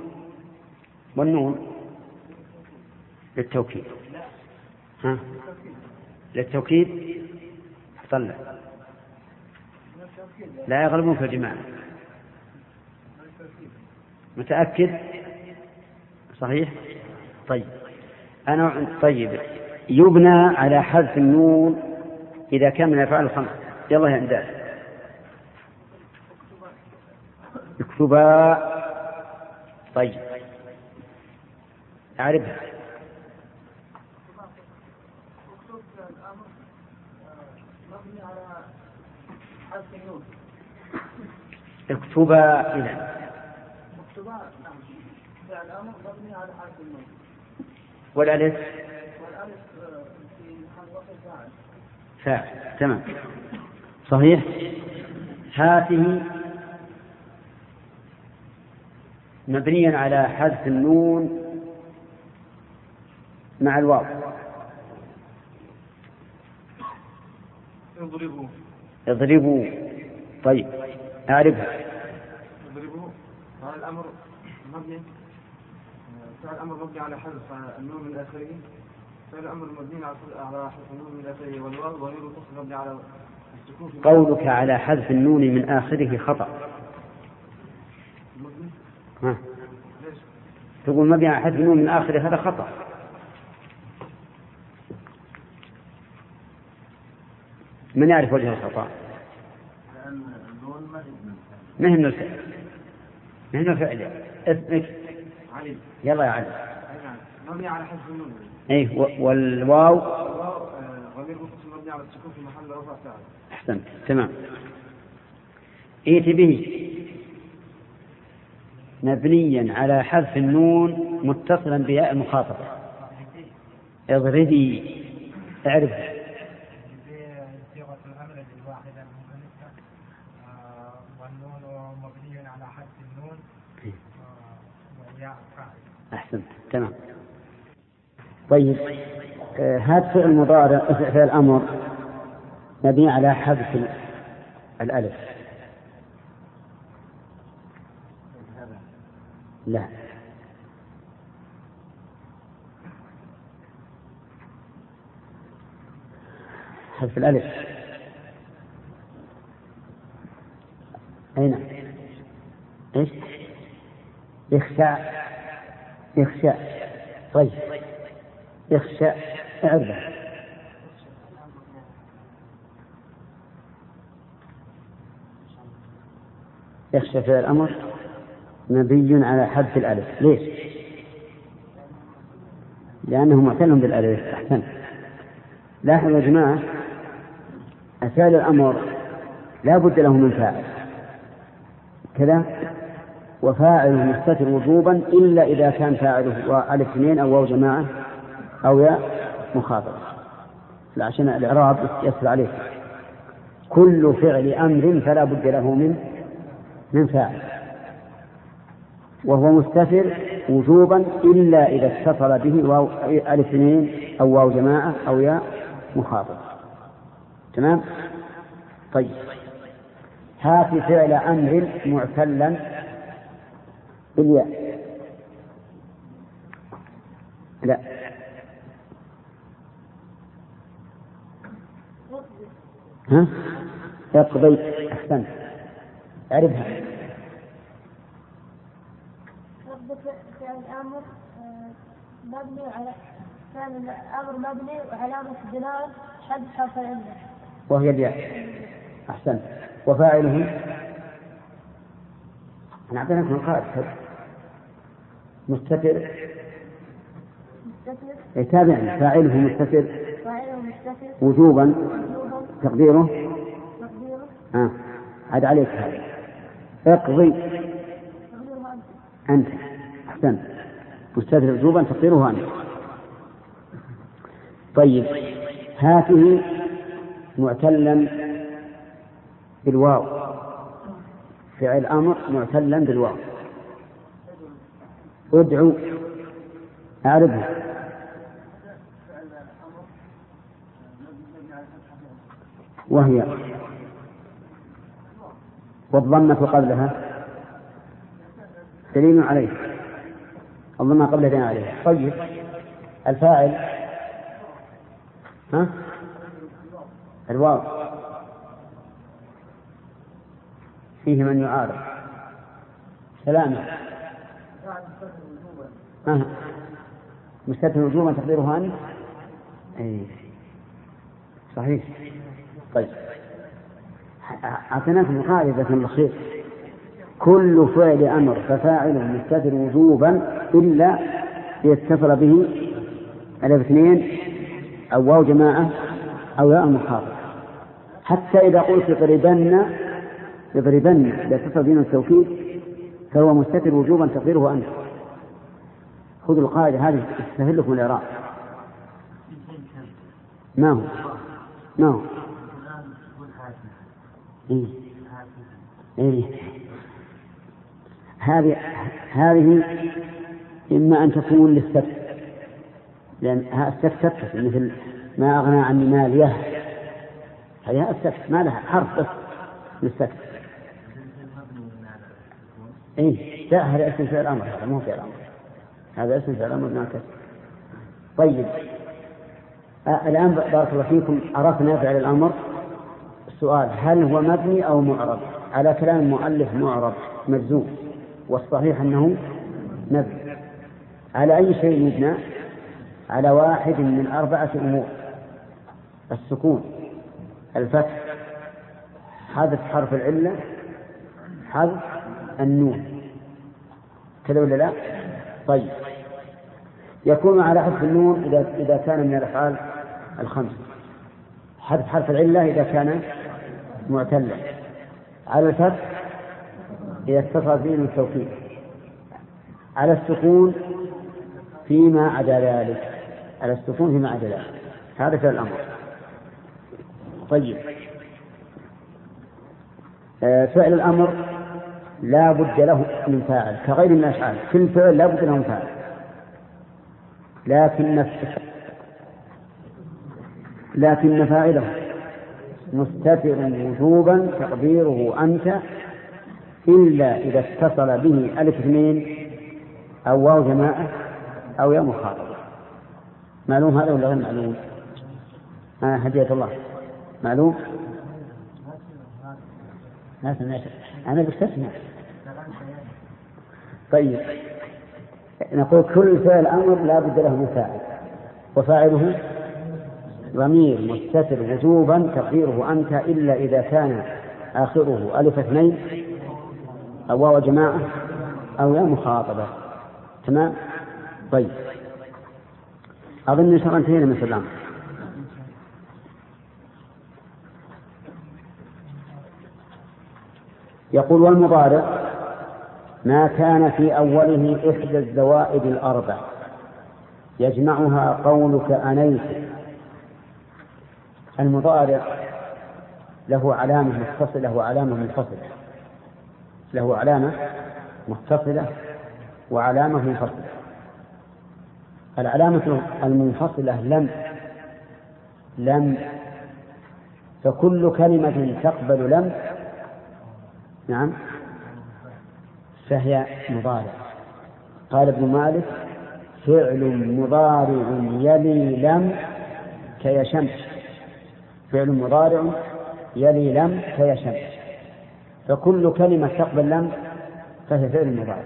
للتوكيد. للتوكيد. طلع. لا يغلبون في الجماعة. متأكد؟ صحيح؟ طيب. طيب، يبنى على حذف النون إذا كان من الأفعال 5. يلا يا أنداز. اكتبا. طيب، أعرفها. اكتبا إذا. والألف فاعل. تمام، صحيح. هاته مبنيا على حذف النون مع الواو. اضربوا. طيب، أعرفها. اضربوا. هذا الأمر مبني. فعل الأمر مبني على حذف النون من آخره. فعل الأمر مبني على حذف النون من آخره والواو ضمير متصل مبني على السكون. قولك على حذف النون من آخره خطأ. تقول مبني على حذف النون من آخره، هذا خطأ. من يعرف وجه الخطأ؟ لأن النون ما هي من الفعل. ما هي من الفعل. اسمك علي. يلا يا علي. مبني على حذف النون. ايه، والواو ضمير متصل مبني على السكون في محل رفع فاعل. احسنت. تمام. ائت به مبنيا على حذف النون متصلا بياء المخاطبة. اضربي. اعرف. صيغة الأمر الواحدة المؤنثة والنون مبني على حذف النون والياء فاعل. أحسنت. تمام. طيب، هذا فعل المضارع فعل الأمر مبني على حذف الألف. لا، حذف الألف. أين؟ يخشى. طيب يخشى اعرفه. يخشى فعل الأمر مبني على حذف الألف. ليش؟ لأنه معتل بالألف. أحسن. لاحظوا يا جماعة، فعل الأمر لا بد له من فاعل كذا، وفاعله مستتر وجوبا إلا إذا كان فاعله ألف اثنين أو واو جماعة أو ياء مخاطبة، عشان الإعراب يسهل عليك. كل فعل أمر فلا بد له من فاعل، وهو مستتر وجوبا إلا إذا اتصل به واو ألف اثنين أو واو جماعة أو ياء مخاطبة. تمام؟ طيب هات فعل أمر معتلا بالياء. لا، ها؟ يقضي. أحسنت. أعرفها. فعل الأمر مبني على فعل الأمر مبني وعلامة الدلالة حذف حرف العلة وهي الياء. أحسنت. وفاعله أنا أعطيناكم القاعدة. مستتر. تابعني. فاعله مستتر وجوبا تقديره عاد عليك هذا. اقضي أنت. أحسنت. مستتر وجوبا تقديره أنت. طيب هاته معتلا بالواو. فعل أمر معتلا بالواو. ادعو. أعرفها. وهي والضمة قبلها دليل عليه. الضمة قبلها دليل عليه. طيب الفاعل الواو فيه من يعارض. سلامة. مستتر وجوبا تقديرها أنت. صحيح. طيب أعطيناكم القاعدة بخير. كل فعل أمر ففاعله مستتر وجوبا إلا يتصل به ألف اثنين أو واو جماعة أو ياء مخاطبة. حتى إذا قلت يضربن يتصل به التوكيد فهو مستتر وجوبا تقديره أنت. خذوا القاعدة هذه تسهل لكم الإعراب. ما هو هذه إما أن تكون للسكت، لأن السكت مثل ما أغنى عني ماليه، هذه السكت ما لها حرف بس للسكت. لا، هذا اسم فعل الأمر، هذا مو فعل الأمر، هذا اسم فعل الأمر ما كسر. طيب الآن بارك الله فيكم عرفنا فعل الأمر. السؤال هل هو مبني أو معرب؟ على كلام المؤلف معرب مجزوم، والصحيح أنه مبني. على أي شيء يبنى؟ على واحد من 4 أمور: السكون، الفتح، حذف حرف العلة، حذف النون. كذا ولا لا؟ طيب يكون على حذف النون إذا كان من الأفعال 5، حذف حرف العلة إذا كان معتلا، على الفتح إذا اتصل به من التوكيد، على السكون فيما عدا ذلك، على السكون فيما عدا ذلك. هذا فعل الأمر. طيب فعل الأمر لا بد له من فاعل كغير من الأفعال. كل فعل لا بد له من فاعل، لكن فاعله مستتر وجوبا تقديره أنت، إلا إذا اتصل به ألف اثنين أو واو جماعة أو ياء مخاطبة. معلوم هذا ولا غير معلوم؟ هدية الله معلوم؟ أنا بستثنى. طيب نقول كل فعل أمر لا بد له من فاعل، وفاعله ضمير مستتر وجوبا تقديره أنت، إلا إذا كان آخره ألف اثنين أو واو جماعة أو يا مخاطبة. تمام. طيب أظن إن شاء الله انتهينا من الأمر. يقول والمضارع ما كان في أوله إحدى الزوائد الأربع يجمعها قولك أنيت. المضارع له علامة متصلة وعلامة منفصلة، له علامة متصلة وعلامة منفصلة. العلامة المنفصلة لم، فكل كلمة تقبل لم نعم فهي مضارع. قال ابن مالك فعل مضارع يلي لم كيشمس، فعل مضارع يلي لم كيشمس، فكل كلمة تقبل لم فهي فعل مضارع.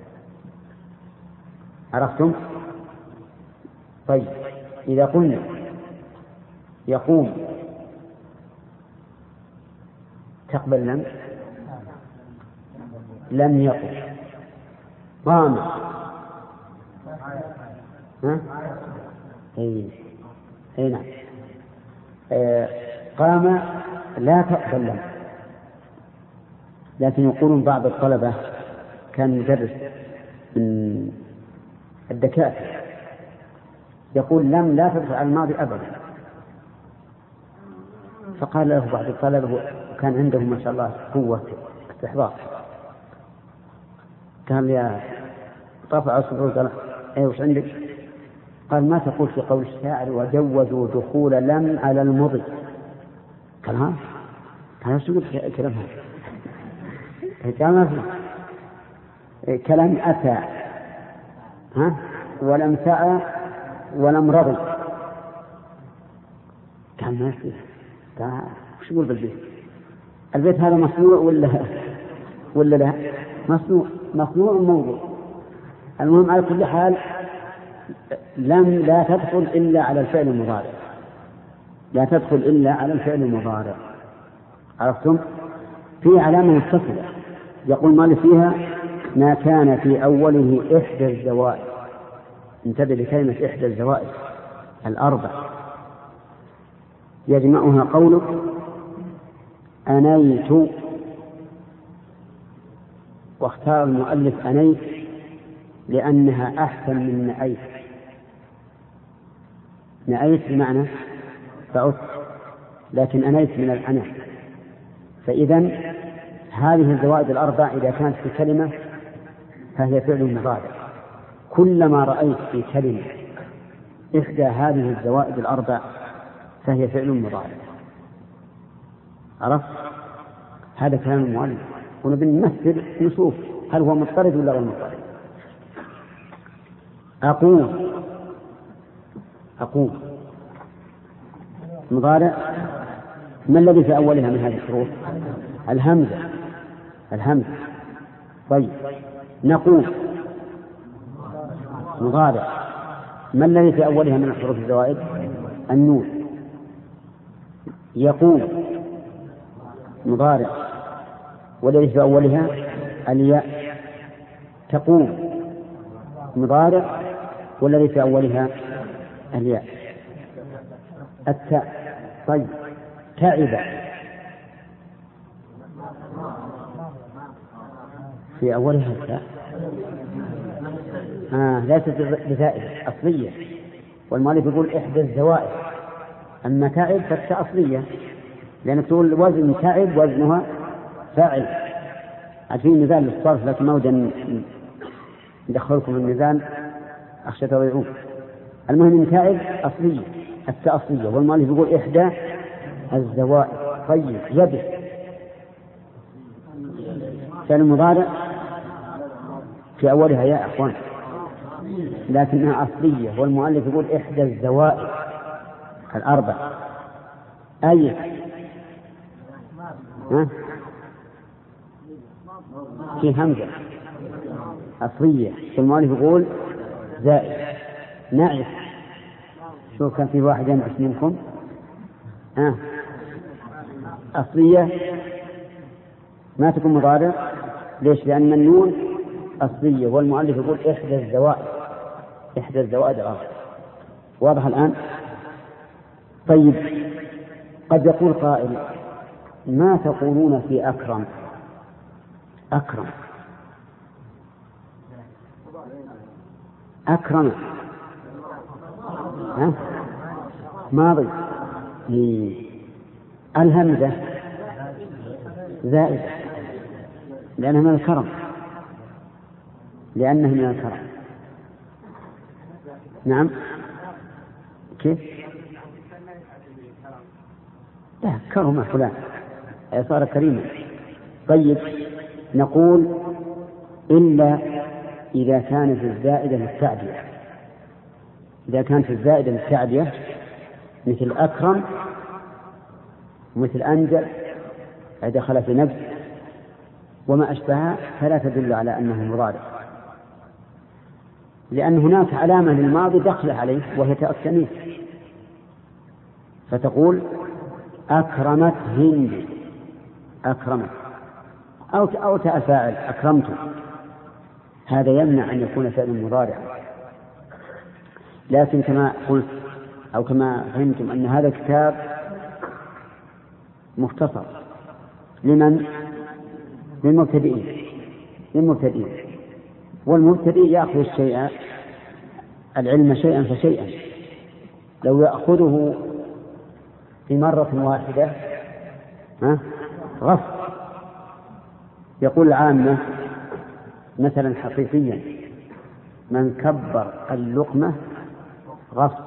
عرفتم؟ طيب إذا قلنا يقوم تقبل لم يقم. قام أي نعم. قام لا تقبل لم. لكن يقولون بعض الطلبة كان مدرس من الدكاترة يقول لم لا تدخل على الماضي أبدا، فقال له بعض الطلبة وكان عندهم ما شاء الله قوة استحضار، قال يا طفع صدور، قال ايه وش عندك؟ قال ما تقول في قول الشاعر وجوزوا دخول لم على المضي؟ قال ها كان يقول كلام هذا كان ما في كلام أتى ولم سعى ولم رضي، كان ما في. وش يقول بالبيت؟ البيت هذا مصنوع ولا لا؟ مصنوع موضوع. المهم على كل حال لم لا تدخل إلا على الفعل المضارع، لا تدخل إلا على الفعل المضارع. عرفتم؟ في علامة متصلة يقول مالك فيها ما كان في أوله إحدى الزوائد. انتبه لكلمة إحدى الزوائد الأربع يجمعها قولك أنيت، واختار المؤلف أنيت لأنها أحسن من نأيت. نأيت بمعنى فعدت، لكن أنيت من العناء. فإذن هذه الزوائد الأربع إذا كانت في كلمة فهي فعل مضارع. كلما رأيت في كلمة إحدى هذه الزوائد الأربع فهي فعل مضارع. عرفت؟ هذا كلام المؤلف، ونبنمثل نشوف هل هو مضطرد ولا غير مضطرد. أقوم مضارع. ما الذي في أولها من هذه الحروف؟ الهمزة. طيب نقوم مضارع. ما الذي في أولها من الحروف الزوائد؟ النون. يقوم مضارع، والذي في أولها الياء. تقوم مضارع، والذي في أولها الياء. التاء. طيب تعب في أولها التاء ليست بزائدة أصلية، والمؤلف يقول إحدى الزوائد. أما تعب فالتاء أصلية، لأنك تقول وزن تعب وزنها فاعل. عارفين الميزان للصرف، لكن ما ودي ندخلكم الميزان أخشى تضيعون. المهم إن تعب أصلية، التاء أصلية، والمؤلف يقول إحدى الزوائد. طيب يبس فعل المضارع في أولها يا أخوان لكنها أصلية، والمؤلف يقول إحدى الزوائد الأربع. أي في همزة أصلية، والمؤلف يقول زائد. نعرف شو كان في واحد ينعس منكم؟ أصلية ما تكون مضارع. ليش؟ لأن النون أصلية، والمؤلف يقول إحدى الزوائد الأربع. واضح الآن؟ طيب، قد يقول قائل: ما تقولون في أكرم؟ أكرم ماضي، الهمزة زائدة لأنها من الكرم، نعم. كيف؟ لا، كرم فلان صار كريما. طيب، نقول إلا إذا كانت الزائدة للتعدية. إذا كانت الزائدة للتعدية مثل أكرم ومثل أنجل دخل في نفس وما أشبهها، فلا تدل على أنه مضارع، لأن هناك علامة للماضي دخل عليه وهي تاء التأنيث، فتقول أكرمت هند، أكرمت، أو تاء الفاعل أكرمت. هذا يمنع أن يكون فعل مضارع. لكن كما قلت أو كما فهمتم أن هذا الكتاب مختصر للمبتدئين، والمبتدئ يأخذ العلم شيئا فشيئا. لو يأخذه في مرة واحدة غصب. يقول العامة مثلا حقيقيا: من كبر اللقمة غصب،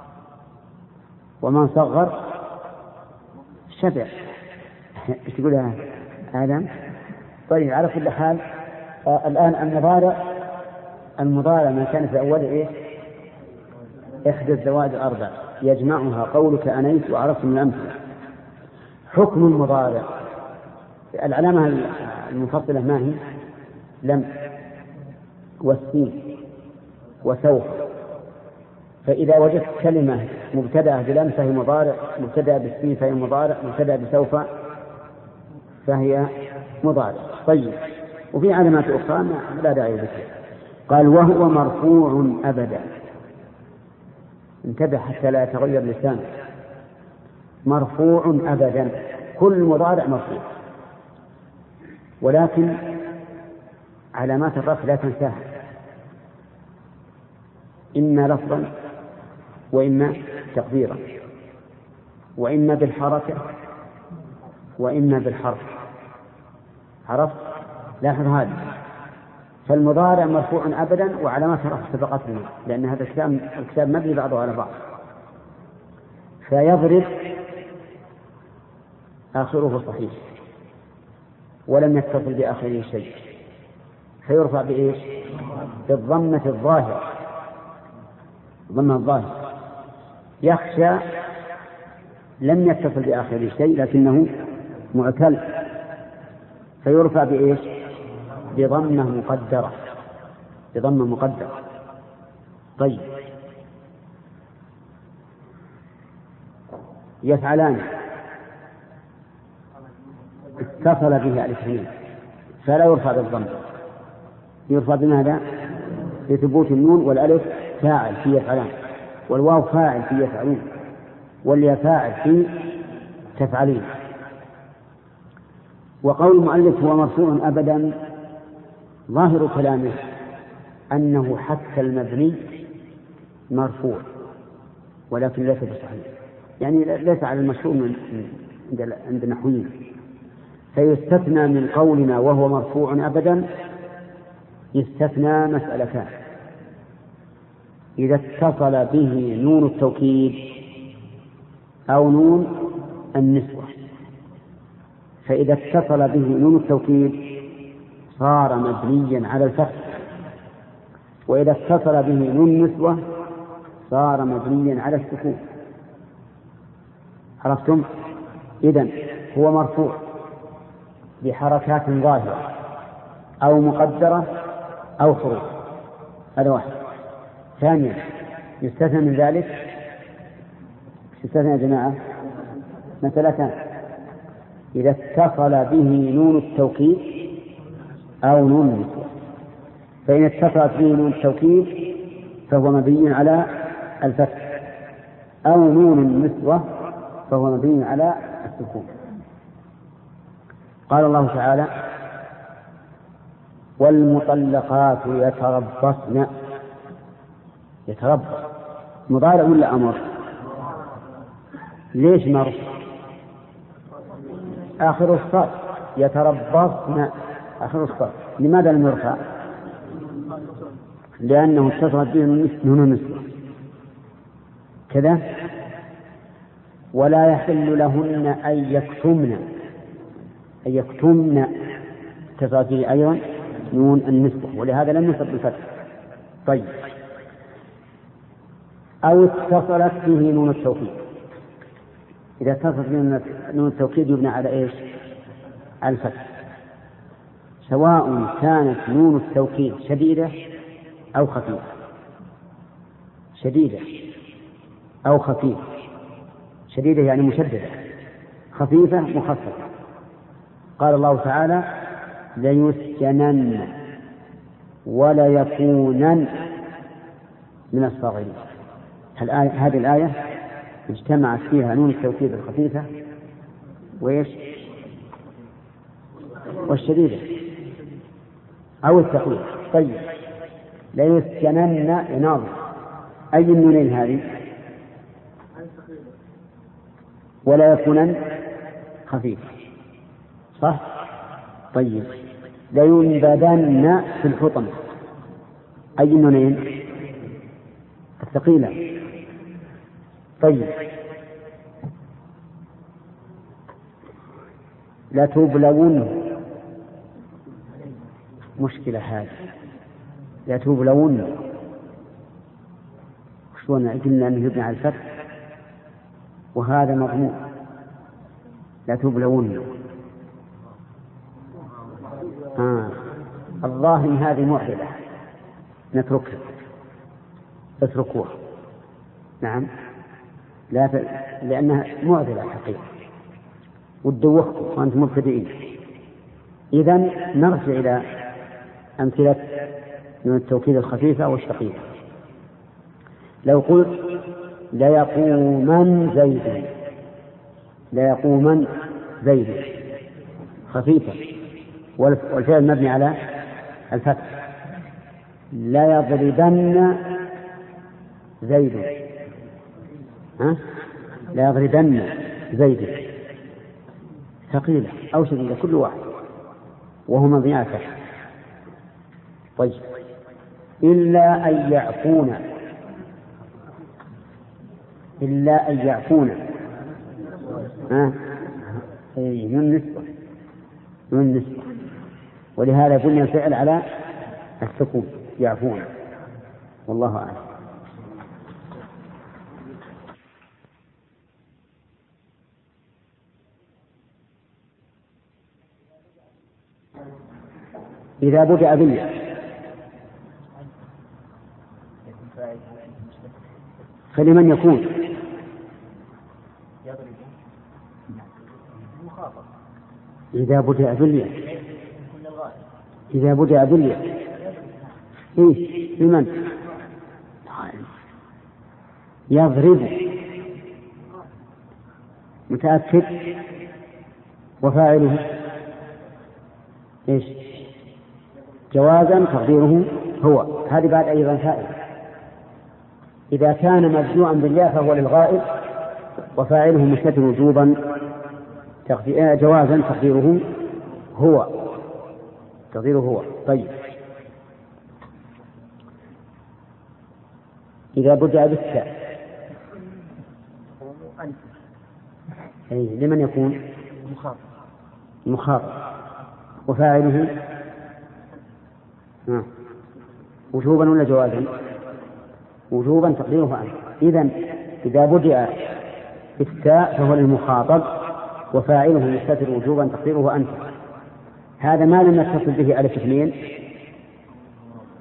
ومن صغر شبع. ايش تقول آدم؟ طيب، على كل حال الآن المضارع ما كان في أوله إحدى الزوائد الأربع يجمعها قولك أنيت وعرفت من الأمثلة. حكم المضارع العلامة المفصلة ما هي؟ لم والسين وسوف. فإذا وجدت كلمة مبتدأة بلم فهي مضارع، مبتدأة بالسين فهي مضارع، مبتدأة بسوف فهي مضارع. طيب، وفي علامات أخرى لا داعي لها. قال: وهو مرفوع أبدا. انتبه حتى لا يتغير لسانك. مرفوع أبدا، كل مضارع مرفوع، ولكن علامات الرفع لا تنساها، إما لفظا وإما تقديرا، وإما بالحركة وإما بالحرف. عرفت؟ لاحظ هذا. فالمضارع مرفوع أبدا وعلامات الرفع سبقت لنا، لأن هذا الكتاب مبني بعضه على بعض. فيضرب آخره صحيح ولم يتصل بآخره شيء، فيرفع بإيش؟ بالضمة الظاهرة، ضمة الظاهر. يخشى لم يتصل بآخره شيء لكنه معتل، فيرفع بإيش؟ بضمة مقدرة. طيب، يفعلان اتصل به الاثنين فلا يرفع بالضمة، يرفع بماذا؟ بثبوت النون، والألف فاعل في يفعلان، والواو فاعل في يفعلون، والياء فاعل في تفعلين. وقول المؤلف هو مرفوع أبدا ظاهر كلامه أنه حتى المبني مرفوع، ولكن ليس بصحيح، يعني ليس على المشهور عند النحويين. فيستثنى من قولنا وهو مرفوع أبدا يستثنى مسألتان: إذا اتصل به نون التوكيد أو نون النسوة. فإذا اتصل به نون التوكيد صار مبنيا على الفتح، وإذا اتصل به نون النسوة صار مبنيا على السكون. عرفتم؟ إذن هو مرفوع بحركات ظاهرة أو مقدرة أو خروج. هذا واحد. ثانيا يستثنى من ذلك، يستثنى يا جماعة مسألتان: إذا اتصل به نون التوكيد أو نون النسوة. فإن اتصلت به نون التوكيد فهو مبني على الفتح، أو نون النسوة فهو مبني على السكون. قال الله تعالى: والمطلقات يتربصن. يتربص مضارع ولا أمر؟ ليش مر؟ آخر الصاد. يتربصن آخر الصاد. لماذا لم يرفع؟ لأنه اتصلت به نون النسوة كذا. ولا يحل لهن أن يكتمن اتصلت به أيضا نون النسوة، ولهذا لم يصب بالفتح. طيب، أو اتصلت به نون التوكيد. إذا اتصلت به نون التوكيد يبنى على إيش؟ على الفتح، سواء كانت نون التوكيد شديدة أو خفيفة. شديدة أو خفيفة. شديدة يعني مشددة، خفيفة مخففة. قال الله تعالى: ليسجنن ولا يكونن من الصاغرين. هذه الآية اجتمعت فيها نون التوكيد الخفيفة وإيش؟ والشديدة أو الثقيلة. طيب، ليسجنن يناظر أي النونين هذه؟ ولا يكونن خفيفة، صح؟ طيب، لينبذن في الحطمة أي النونين؟ الثقيلة. طيب، لتبلون. مشكلة هذه، لتبلون. شلون قلنا أنه يبنى على الفتح وهذا مضمون؟ لتبلون. الظاهر إن هذه معضلة، نتركها، اتركوها. نعم، لأنها معضلة حقيقة وتدوخكم وأنتم مبتدئين. إذن نرجع إلى أمثلة من التوكيد الخفيفة والثقيلة. لو قلت ليقومن زيد، ليقومن زيد خفيفة والفعل مبني على الفتح. لا يضربن زيد، لا يضربن زيد ثقيلة أو شديدة كل واحد وهو مبني على الفتح. طيب، إلا أن يعفون. إلا أن يعفون نون النسبة، ولهذا بني الفعل على السكون يعفون. والله أعلم. إذا بدأ بالياء فلمن يكون؟ إذا بدأ بالياء، إذا بدأ بالياء إيه؟ لمن؟ يضرب. متأكد؟ وفاعله إيش؟ جوازا تقديره هو. هذه بعد أيضا فائدة. إذا كان مبدوءا بالياء فهو للغائب وفاعله مستتر وجوبا جوازا تقديره هو. تقديره هو. طيب، إذا بدأ بالتاء لمن يكون؟ مخاطب. وفاعله وجوبا ولا جوازا؟ وجوبا تقديره أنت. إذن إذا بدأ بالتاء فهو للمخاطب وفاعله مستتر وجوبا تقديره أنت. هذا ما لم يتصل به ألف اثنين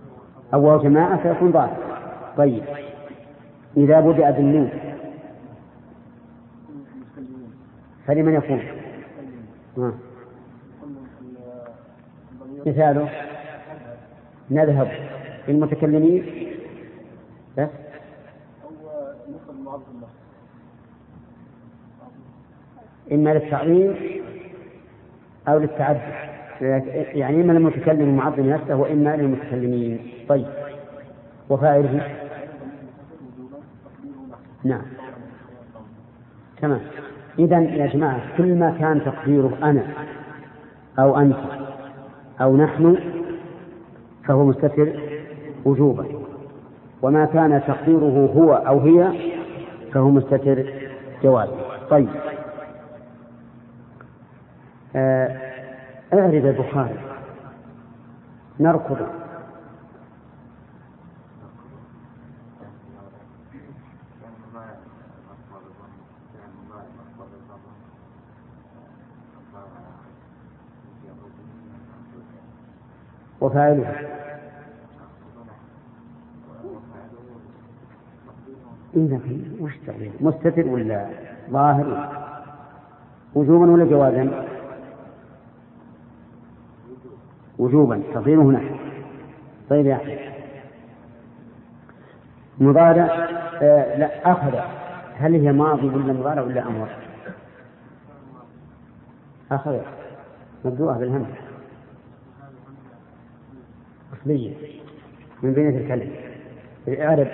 أو واو جماعة فيكون ظاهر. طيب إذا بدأ بالنون فلمن يكون؟ مثاله نذهب للمتكلمين بس إما للتعظيم أو للتعدد، يعني إما للمتكلم المعظم نفسه وإما للمتكلمين. طيب وفاعله؟ نعم تمام. إذن يا جماعة كل ما كان تقديره أنا أو أنت أو نحن فهو مستتر وجوبا، وما كان تقديره هو أو هي فهو مستتر جوازا. طيب اعرف البخاري نركض. وفاعله إذن وش تقدير؟ مستتر ولا ظاهر؟ وجوبا ولا جوازا؟ وجوبا تقديره نحن. طيب يا أخي مضارع لا أخذ، هل هي ماضي ولا مضارع ولا أمر؟ أخذ مبدوءة بالهمس أصلية من بينة الكلمة. إعراب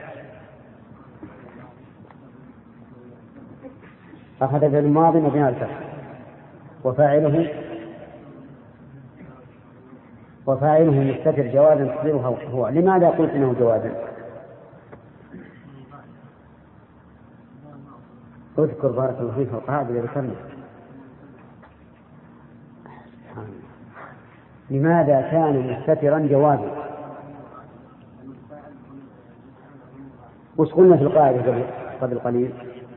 أخذ في الماضي مبني على الفتح، وفاعله مستتر جوازا تقديره هو. لماذا قلت إنه جوازا؟ اذكر بارك الله فيك القاعدة اللي ذكرنا. لماذا كان مستترا جوازا؟ وش قلنا في القاعدة قبل قليل؟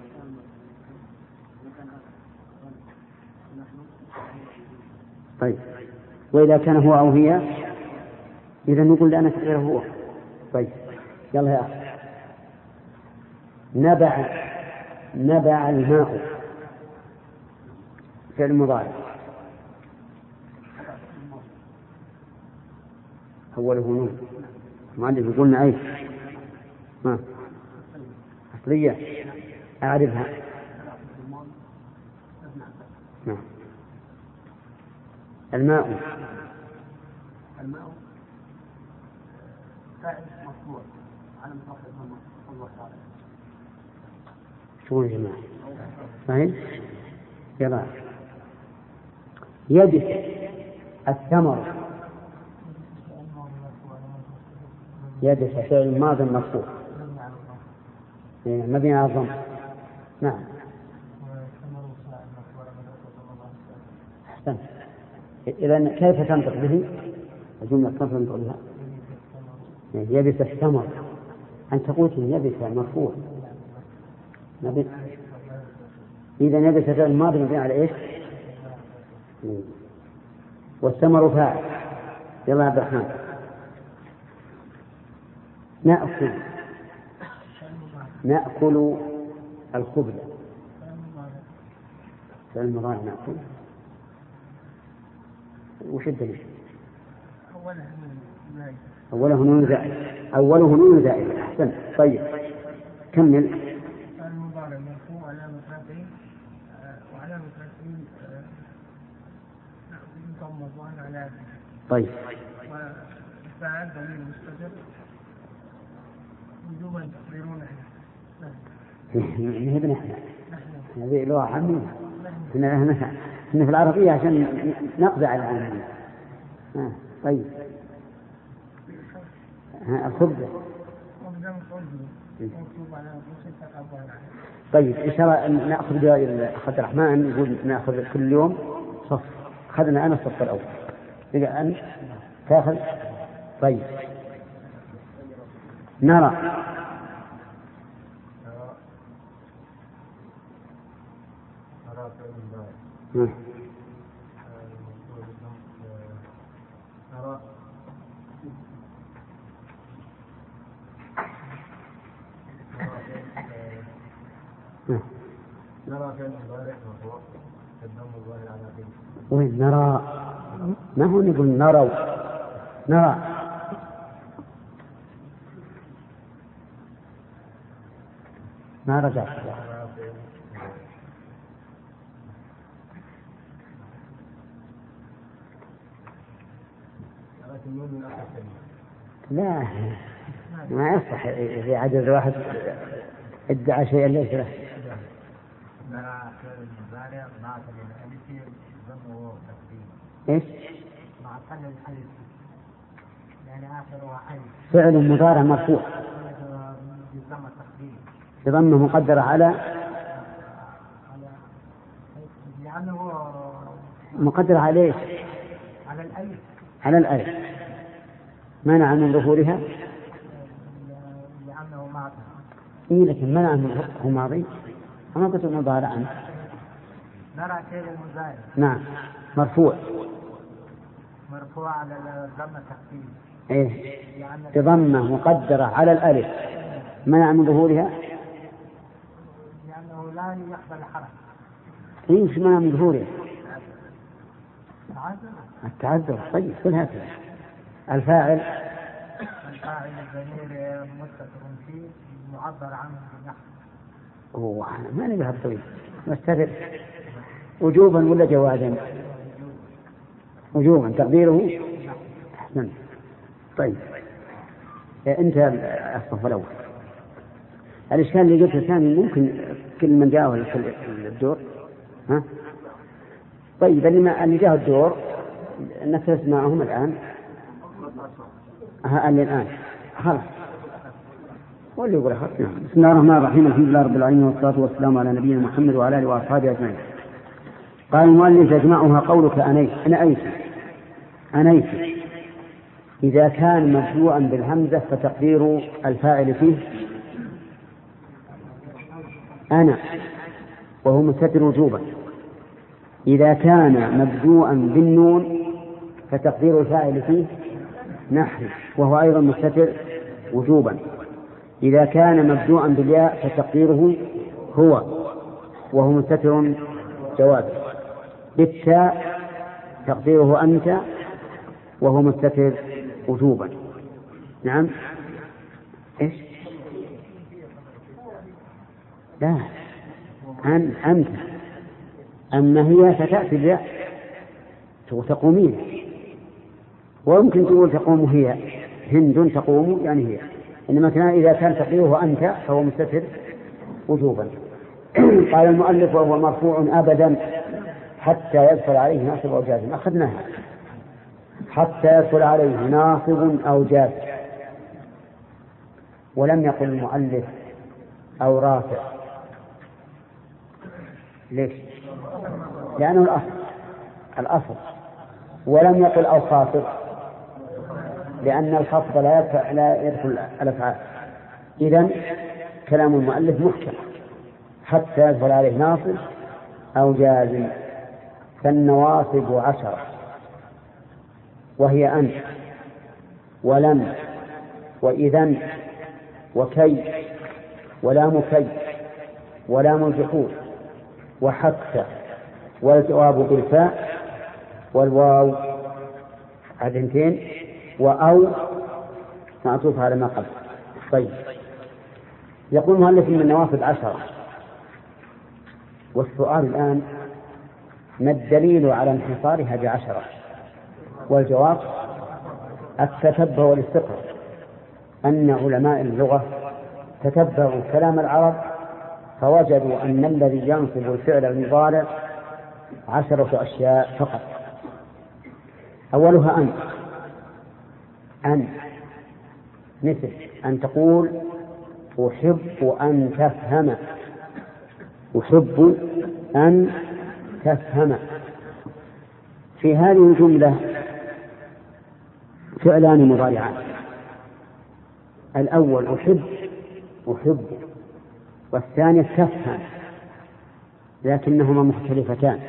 طيب وإذا كان هو أو هي إذا نقول لأن تقديره هو. طيب يلا يا أخي نبع الماء فعل مضارع أوله نون. معلم يقولنا أي أصلية أعرفها. نعم. الماء فاعل مرفوع على مصدر الله تعالى. شو يا جماعة؟ فاهم؟ يلا يبس الثمر. يبس فعل ماضي مرفوع مبني على الضم. نعم أحسن. إذن كيف تنطق به؟ الجملة كيف تنطق بها؟ يبس الثمر. أن تقول يبس مرفوع. إذن يبس فعل ماضي مبني على إيش؟ والثمر فاعل. يلا عبد الرحمن نأكل الخبز. فعل مضارع نأكل. وش الدليل؟ أوله نون زائد. أحسن. طيب كمل. المضارع مرفوع علامة رفعه وعلامة رفعه ضم الظاهر على. طيب وفاعل ضمير مستتر وجوبا تقديرون نحن هذه لغة عامية. إحنا في العربية عشان نقضي على العامية. طيب الخبز. طيب إن شاء الله نأخذ جوائز أخذ الرحمن يقول نأخذ كل يوم صف. أخذنا أنا الصف الأول إذا أنت تأخذ. طيب نرى نرى فعل مضارع مرفوع الضم الظاهر على آخره. وين نرى؟ ما هو نقول نروا، نرى ما رجعت. لا ما يصح إذا عجز واحد ادعى شيئا ليس له. نرى فعل المضارع مع الألف ضم وتقديم. إيش؟ مع الألف يعني آخرها ألف. فعل مضارع مرفوع بضم التقديم. بضمه مقدرة على لأنه مقدرة على إيش؟ على الألف. على الألف منع من ظهورها لأنه ماضي. إيه لكن منع من هو ماضي. أنا قلت مضارع عنه. نرى فعل المضارع. نعم مرفوع على ضم التقديم. إيه بضمة مقدرة على الألف منع من ظهورها لأنه لا يقبل الحرف. إيش منع من ظهورها؟ التعذر. طيب كل هكذا. الفاعل الضمير مستتر فيه معبر عنه بالنحو. ما نبي هالطويل مستتر وجوبا ولا جوازا؟ وجوبا تقديره أحسن. طيب أنت الصف الأول. الإشكال اللي قلته الثاني ممكن كل من جاءه الدور ها؟ طيب اللي جاءه الدور نفذ معهم الآن الآن خلاص واللي يقول خلاص. بسم الله الرحمن الرحيم الحمد لله رب العالمين والصلاة والسلام على نبينا محمد وعلى آله وأصحابه أجمعين. قال المؤلف يجمعها قولك أنيت إذا كان مبدوءا بالهمزة فتقدير الفاعل فيه أنا وهو مستتر وجوبا. إذا كان مبدوءا بالنون فتقدير الفاعل فيه نحن وهو أيضا مستتر وجوبا. إذا كان مبدوءا بالياء فتقديره هو وهو مستتر جوازا. بالتاء تقديره أنت وهو مستتر وجوبا. نعم إيش؟ لا أنت أما هي فتأتي الياء تقومين ويمكن تقول تقوم هي هند تقوم يعني هي. إنما إذا كان تقديره أنت فهو مستتر وجوبا. قال المؤلف وهو مرفوع أبدا حتى يدخل عليه ناصب أو جازم. أخذناها حتى يدخل عليه ناصب أو جازم ولم يقل المؤلف أو رافع. ليش؟ لأنه الأصل. ولم يقل أو خاطب لأن الخفض لا يدخل الأفعال. إذن كلام المؤلف محكم حتى يدخل عليه ناصب أو جازم. فالنواصب 10 وهي أن ولم وإذن وكي ولام كي ولام الجحود وحتى والجواب بالفاء والواو عدنتين وأو معطوف على ما قبل. طيب يقول المؤلف من النواصب 10. والسؤال الآن ما الدليل على انحصارها ب10؟ والجواب التتبع والاستقراء. أن علماء اللغة تتبعوا كلام العرب فوجدوا أن الذي ينصب الفعل المضارع 10 أشياء فقط. أولها أن مثل أن تقول أحب أن تفهم. أحب أن تفهم. في هذه الجملة فعلان مضارعان. الأول أحب والثاني تفهم لكنهما مختلفتان.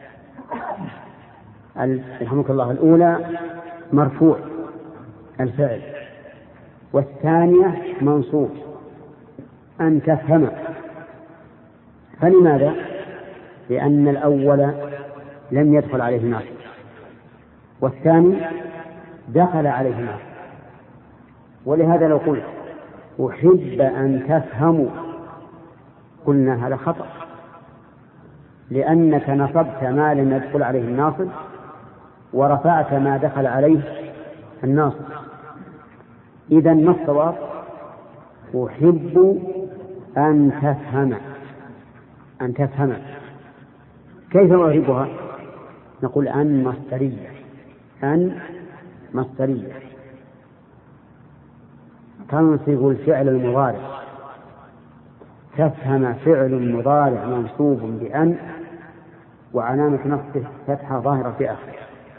رحمك الله الأولى مرفوع الفعل والثانية منصوب أن تفهم. فلماذا؟ لأن الأول لم يدخل عليه ناصب، والثاني دخل عليه ناصب. ولهذا لو قلت أحب أن تفهموا قلنا هذا خطأ، لأنك نصبت ما لم يدخل عليه الناصب ورفعت ما دخل عليه الناصب. إذن ما الصواب؟ أحب أن تفهم. أن تفهم كيف أعربها؟ نقول أن مصدرية. أن مصدرية تنصب الفعل المضارع. تفهم فعل مضارع منصوب بأن وعلامة نصبه فتحة ظاهرة في آخره،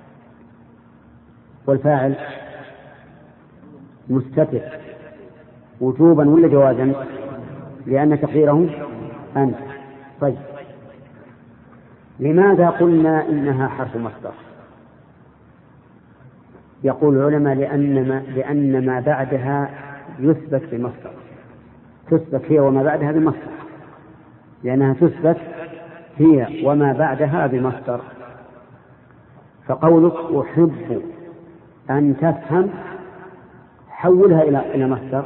والفاعل مستتر وجوبا ولا جوازا؟ لأن تقديره أنت. طيب لماذا قلنا إنها حرف مصدر؟ يقول العلماء لأن ما بعدها يثبت بمصدر، تثبت هي وما بعدها بمصدر، لأنها تثبت هي وما بعدها بمصدر. فقولك أحب أن تفهم حولها إلى مصدر،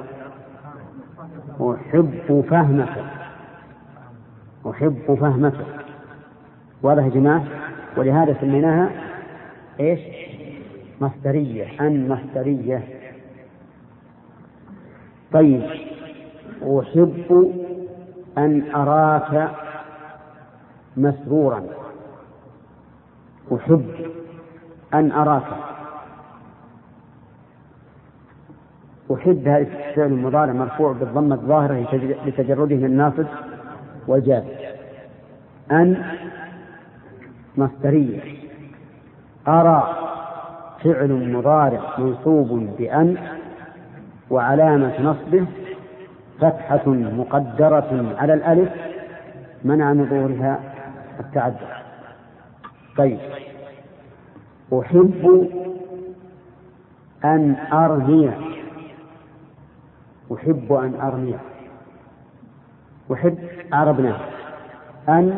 أحب فهمك. أحب فهمك. واضح يا جماعة؟ ولهذا سميناها إيش؟ مصدرية. أن مصدرية. طيب أحب أن أراك مسرورا. أحب أن أراك. أحب هذا الفعل المضارع مرفوع بالضمة الظاهرة لتجرده من الناصب والجازم. أن مصدرية. أرى فعل مضارع منصوب بأن وعلامة نصبه فتحة مقدرة على الألف منع من ظهورها التعدد. طيب أحب أن أرمي. أحب أن أرمي. أحب عربنا. أن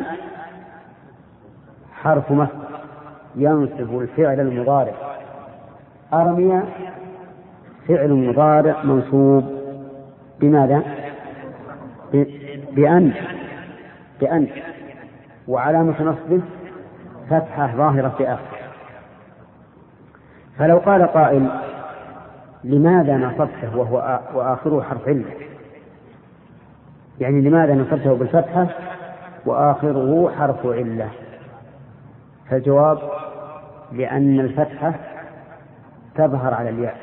حرف مصدر ينصب الفعل المضارع. أرمي فعل مضارع منصوب بماذا؟ بأن وعلامة نصبه فتحة ظاهرة في آخر. فلو قال قائل لماذا نصبته وآخره حرف علة؟ يعني لماذا نصبته بالفتحة وآخره حرف علة؟ فالجواب لأن الفتحة تظهر على الياء.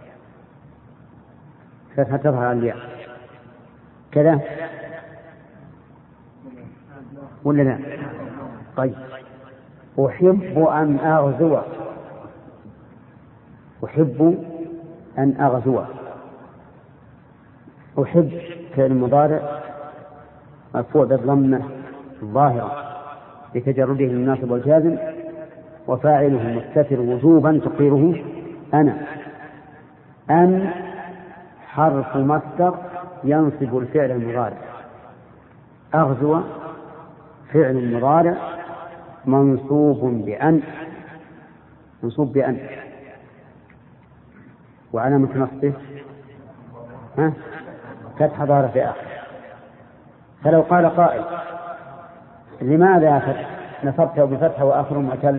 فتحة تظهر على الياء كذا ولا لا؟ طيب أحب أن أغزو. أحب أن أغزو. أحب فعل مضارع مرفوع بالضمة الظاهرة لتجرده من الناصب والجازم وفاعله مستتر وجوبا تقديره أنا. أن حرف مصدر ينصب الفعل المضارع. أغزو فعل مضارع منصوب بأن. منصوب بأن وعلامة نصبه فتحة ظاهرة في آخر. فلو قال قائل لماذا نصبته بفتحة وآخره معتل؟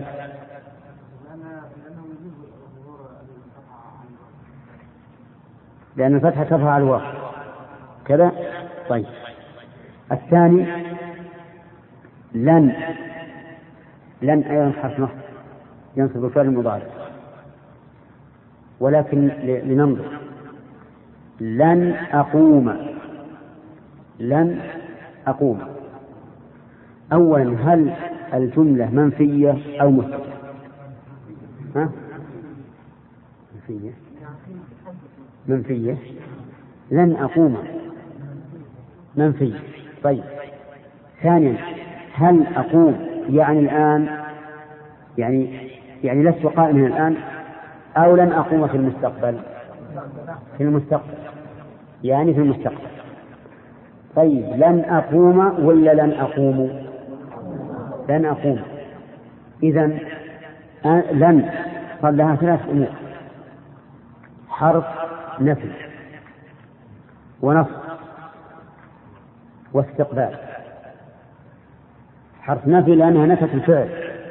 لأن الفتحة تظهر على الواو كذا. طيب الثاني لن أيضا حرف نصب ينصب الفعل المضارع، ولكن لننظر. لن أقوم. لن أقوم. أولا هل الجملة منفية أو مثبتة؟ منفية. لن أقوم منفية. طيب ثانيا هل أقوم يعني الآن يعني لست قائما الآن أو لن أقوم في المستقبل؟ في المستقبل يعني في المستقبل. طيب لن أقوم ولا لن أقوم؟ لن أقوم. إذن لن صار لها ثلاث أمور: حرف نفي ونصب واستقبال. حرف نفي لأنها نفت الفعل،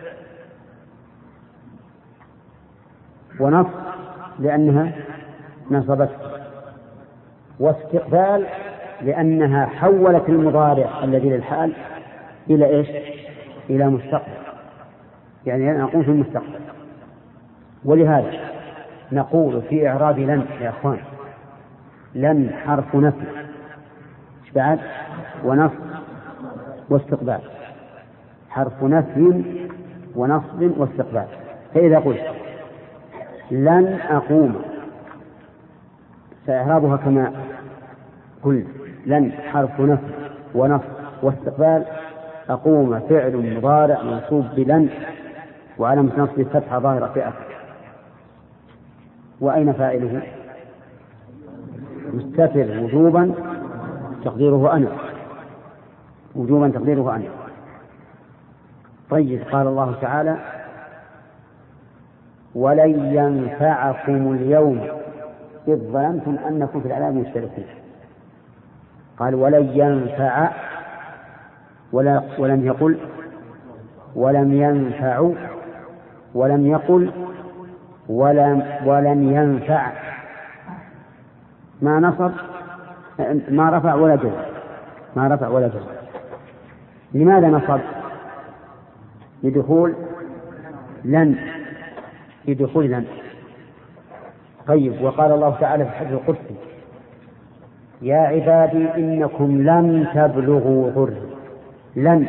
ونصب لأنها نصبته، واستقبال لأنها حولت المضارع الذي للحال إلى إيش؟ إلى مستقبل، يعني لن أقوم في المستقبل. ولهذا نقول في إعراب لن يا أخوان: لن حرف نفي بعد ونصب واستقبال، حرف نفي ونصب واستقبال. فإذا قلت لن أقوم فإعرابها كما قلت: لن حرف نفي ونصب واستقبال، أقوم فعل مضارع منصوب بلن وعلامة نصب فتحة ظاهرة في آخره. وأين فاعله؟ مستتر وجوبا تقديره أنا، وجوبا تقديره أنا. طيب قال الله تعالى: ولن ينفعكم اليوم إذ ظننتم أنكم في العذاب مشتركون. قال ولن ينفع، ولم يقل ولم ينفع، ولم يقل ولن ينفع، ما نصب ما رفع ولا جر، ما رفع ولا جر. لماذا نصب؟ لدخول لن، لدخول لن. طيب وقال الله تعالى في الحديث القدسي: يا عبادي إنكم لن تبلغوا ضري. لن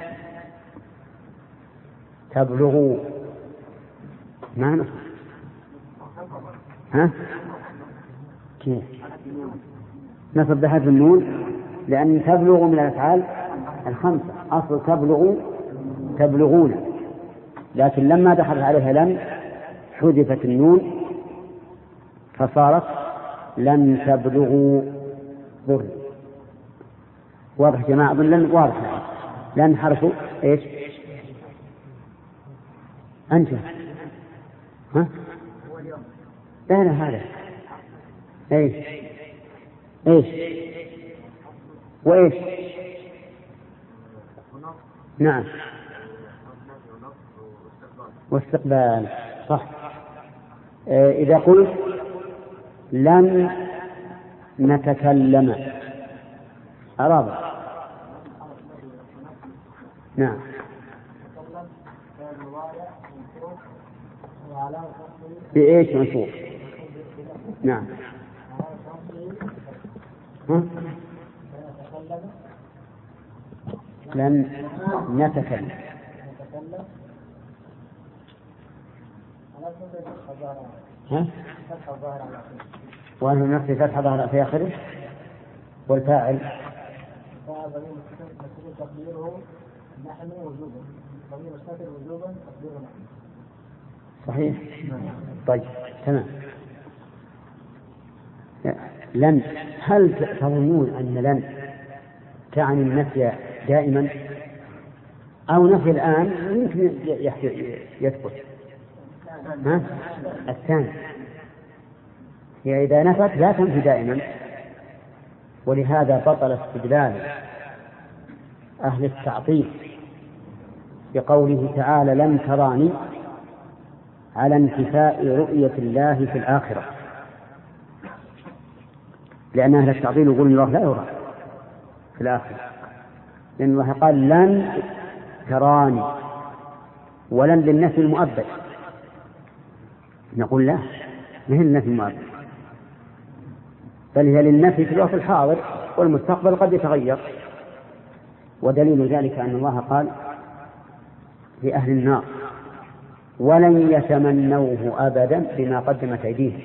تبلغوا ما نصب؟ ها؟ كيف؟ نصب بحذف النون لأن تبلغ من الأفعال الخمسة، أصل تبلغون، لكن لما دخل عليها لن حذفت النون فصارت لن تبلغوا ضر. واضح يا جماعة؟ لن واضح. لن حرف ايش؟ أنت ها؟ لا هذا ايش وإيش؟ نعم واستقبال، صح. إذا قلت لن نتكلم أراد، نعم بإيش منصوب؟ نعم لن نتكلم وأنه نفس فتح ظهر في آخره، والفاعل تقديره نحن وجوبا، ضمير مستتر وجوبا تقديره نحن. صحيح. طيب تمام. لن، هل تظنون أن لن تعني النفي دائما أو نفي الآن يمكن يثبت؟ ها؟ الثاني، هي إذا نفت لا تنفي دائما. ولهذا بطل استدلال أهل التعطيل بقوله تعالى: لن تراني، على انتفاء رؤية الله في الآخرة، لأن أهل التعطيل يقول الله لا يرى في الآخرة، لأن الله قال لن تراني، ولن للنفي المؤبد. نقول لا، ما هي النفي المؤبد، بل هي للنفي في الوقت الحاضر، والمستقبل قد يتغير. ودليل ذلك أن الله قال في أهل النار: ولن يتمنوه أبدا بما قدمت أيديهم.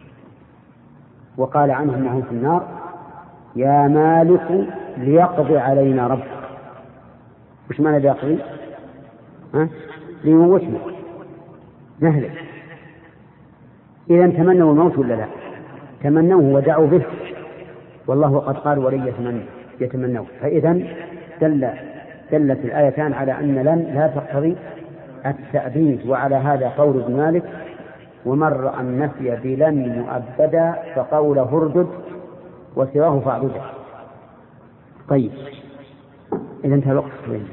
وقال عنهم وهم في النار: يا مالك ليقضي علينا ربك. وش معنى ليقضي؟ ليموتنا نهلك. إذا تمنوا الموت ولا لا؟ تمنوه ودعوا به، والله قد قال ولن يتمنوا. يتمنون. فإذا دلت الآيتان على أن لن لا تقتضي التأبيد، وعلى هذا قول ابن مالك: ومن رأى النفي بلن مؤبدا فقوله اردد وسواه فاعبده. طيب، إذا انتهى الوقت.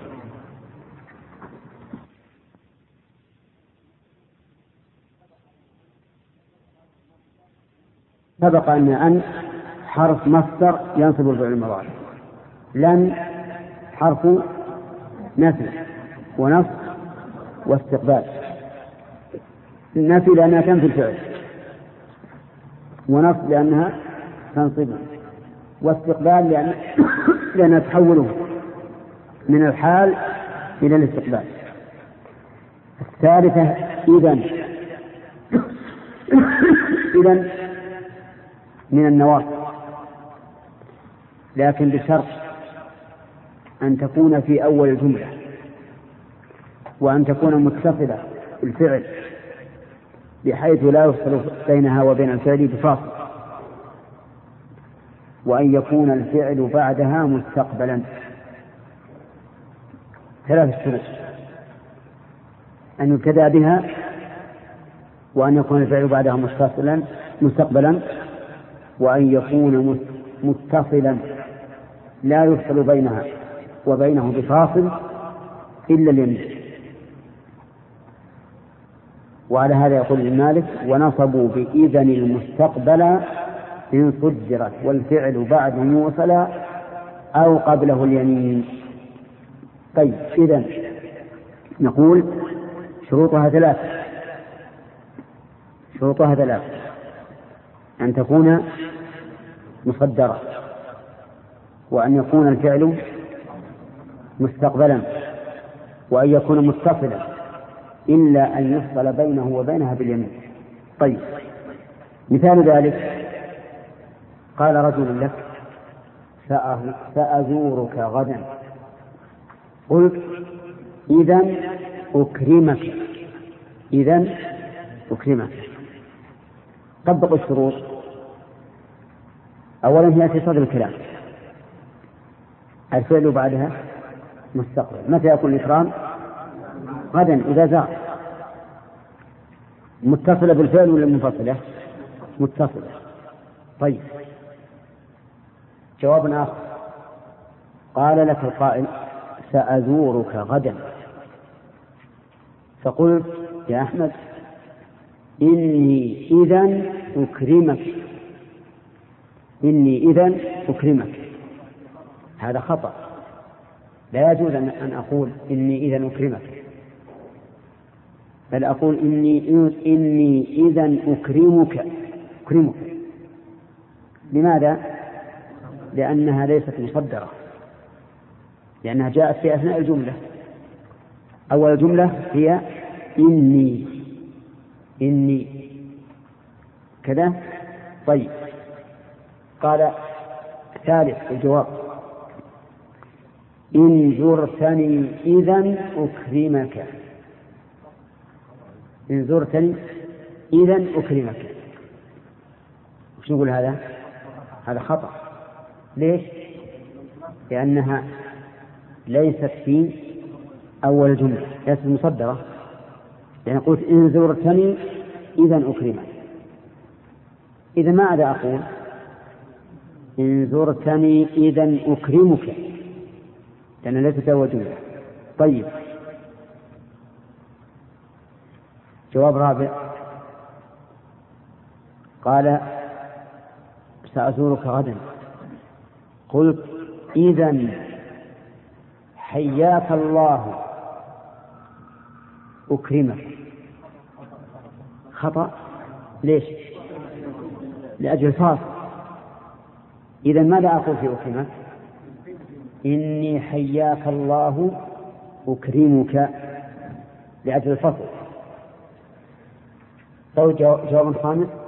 سبق أن حرف مصدر ينصب الفعل المضارع، لن حرف نفي ونصب واستقبال. النفي لأنها تنفي الفعل، ونصب لأنها تنصبه، واستقبال لأنها تحوله من الحال إلى الاستقبال. الثالثة إذن من النواصب، لكن بشرط أن تكون في أول الجملة، وأن تكون متصلة بالفعل بحيث لا يفصل بينها وبين الفعل بفاصل، وأن يكون الفعل بعدها مستقبلا. 3 شروط: أن يبتدأ بها، وأن يكون الفعل بعدها مستقبلا، وأن يكون متصلا لا يفصل بينها وبينه بفاصل إلا اليمين. وعلى هذا يقول ابن مالك: ونصبوا بإذن المستقبل إن صدرت والفعل بعده موصلا أو قبله اليمين. طيب، إذن نقول شروطها 3. أن تكون مصدرة، وأن يكون الفعل مستقبلا، وأن يكون متصلا إلا أن يفصل بينه وبينها باليمين. طيب، مثال ذلك: قال رجل لك: سأزورك غدا. قلت: إذن أكرمك. طبق الشروط. أولا هي في صدر الكلام، الفعل بعدها مستقبل. متى يكون الإكرام؟ غدا إذا زار. متصلة بالفعل ولا منفصلة؟ متصلة. طيب، جواب آخر: قال لك القائل: سأزورك غدا. فقلت: يا أحمد، إني إذن أكرمك. هذا خطأ، لا يجوز أن أقول إني إذن أكرمك، بل أقول إني إذن أكرمك. لماذا؟ لأنها ليست مصدرة، لأنها جاءت في أثناء الجملة. أول الجملة هي إني كذا. طيب، قال ثالث الجواب: إن زرتني إذن أكرمك. إن زرتني إذن أكرمك. وش نقول هذا؟ هذا خطأ. ليش؟ لأنها ليست في أول الجملة، ليست مصدرة. يعني قلت: إن زرتني إذن أكرمك. إذا ماذا أقول؟ إن زرتني إذن أكرمك، لأن ليست أول جملة. طيب، جواب رابع: قال: سأزورك غدا. قلت: إذن حياك الله أكرمك. خطأ. ليش؟ لأجل الفاصل. إذن ماذا أقول في أكرمك؟ إني حياك الله أكرمك، لأجل الفصل. طيب، جواب خامس: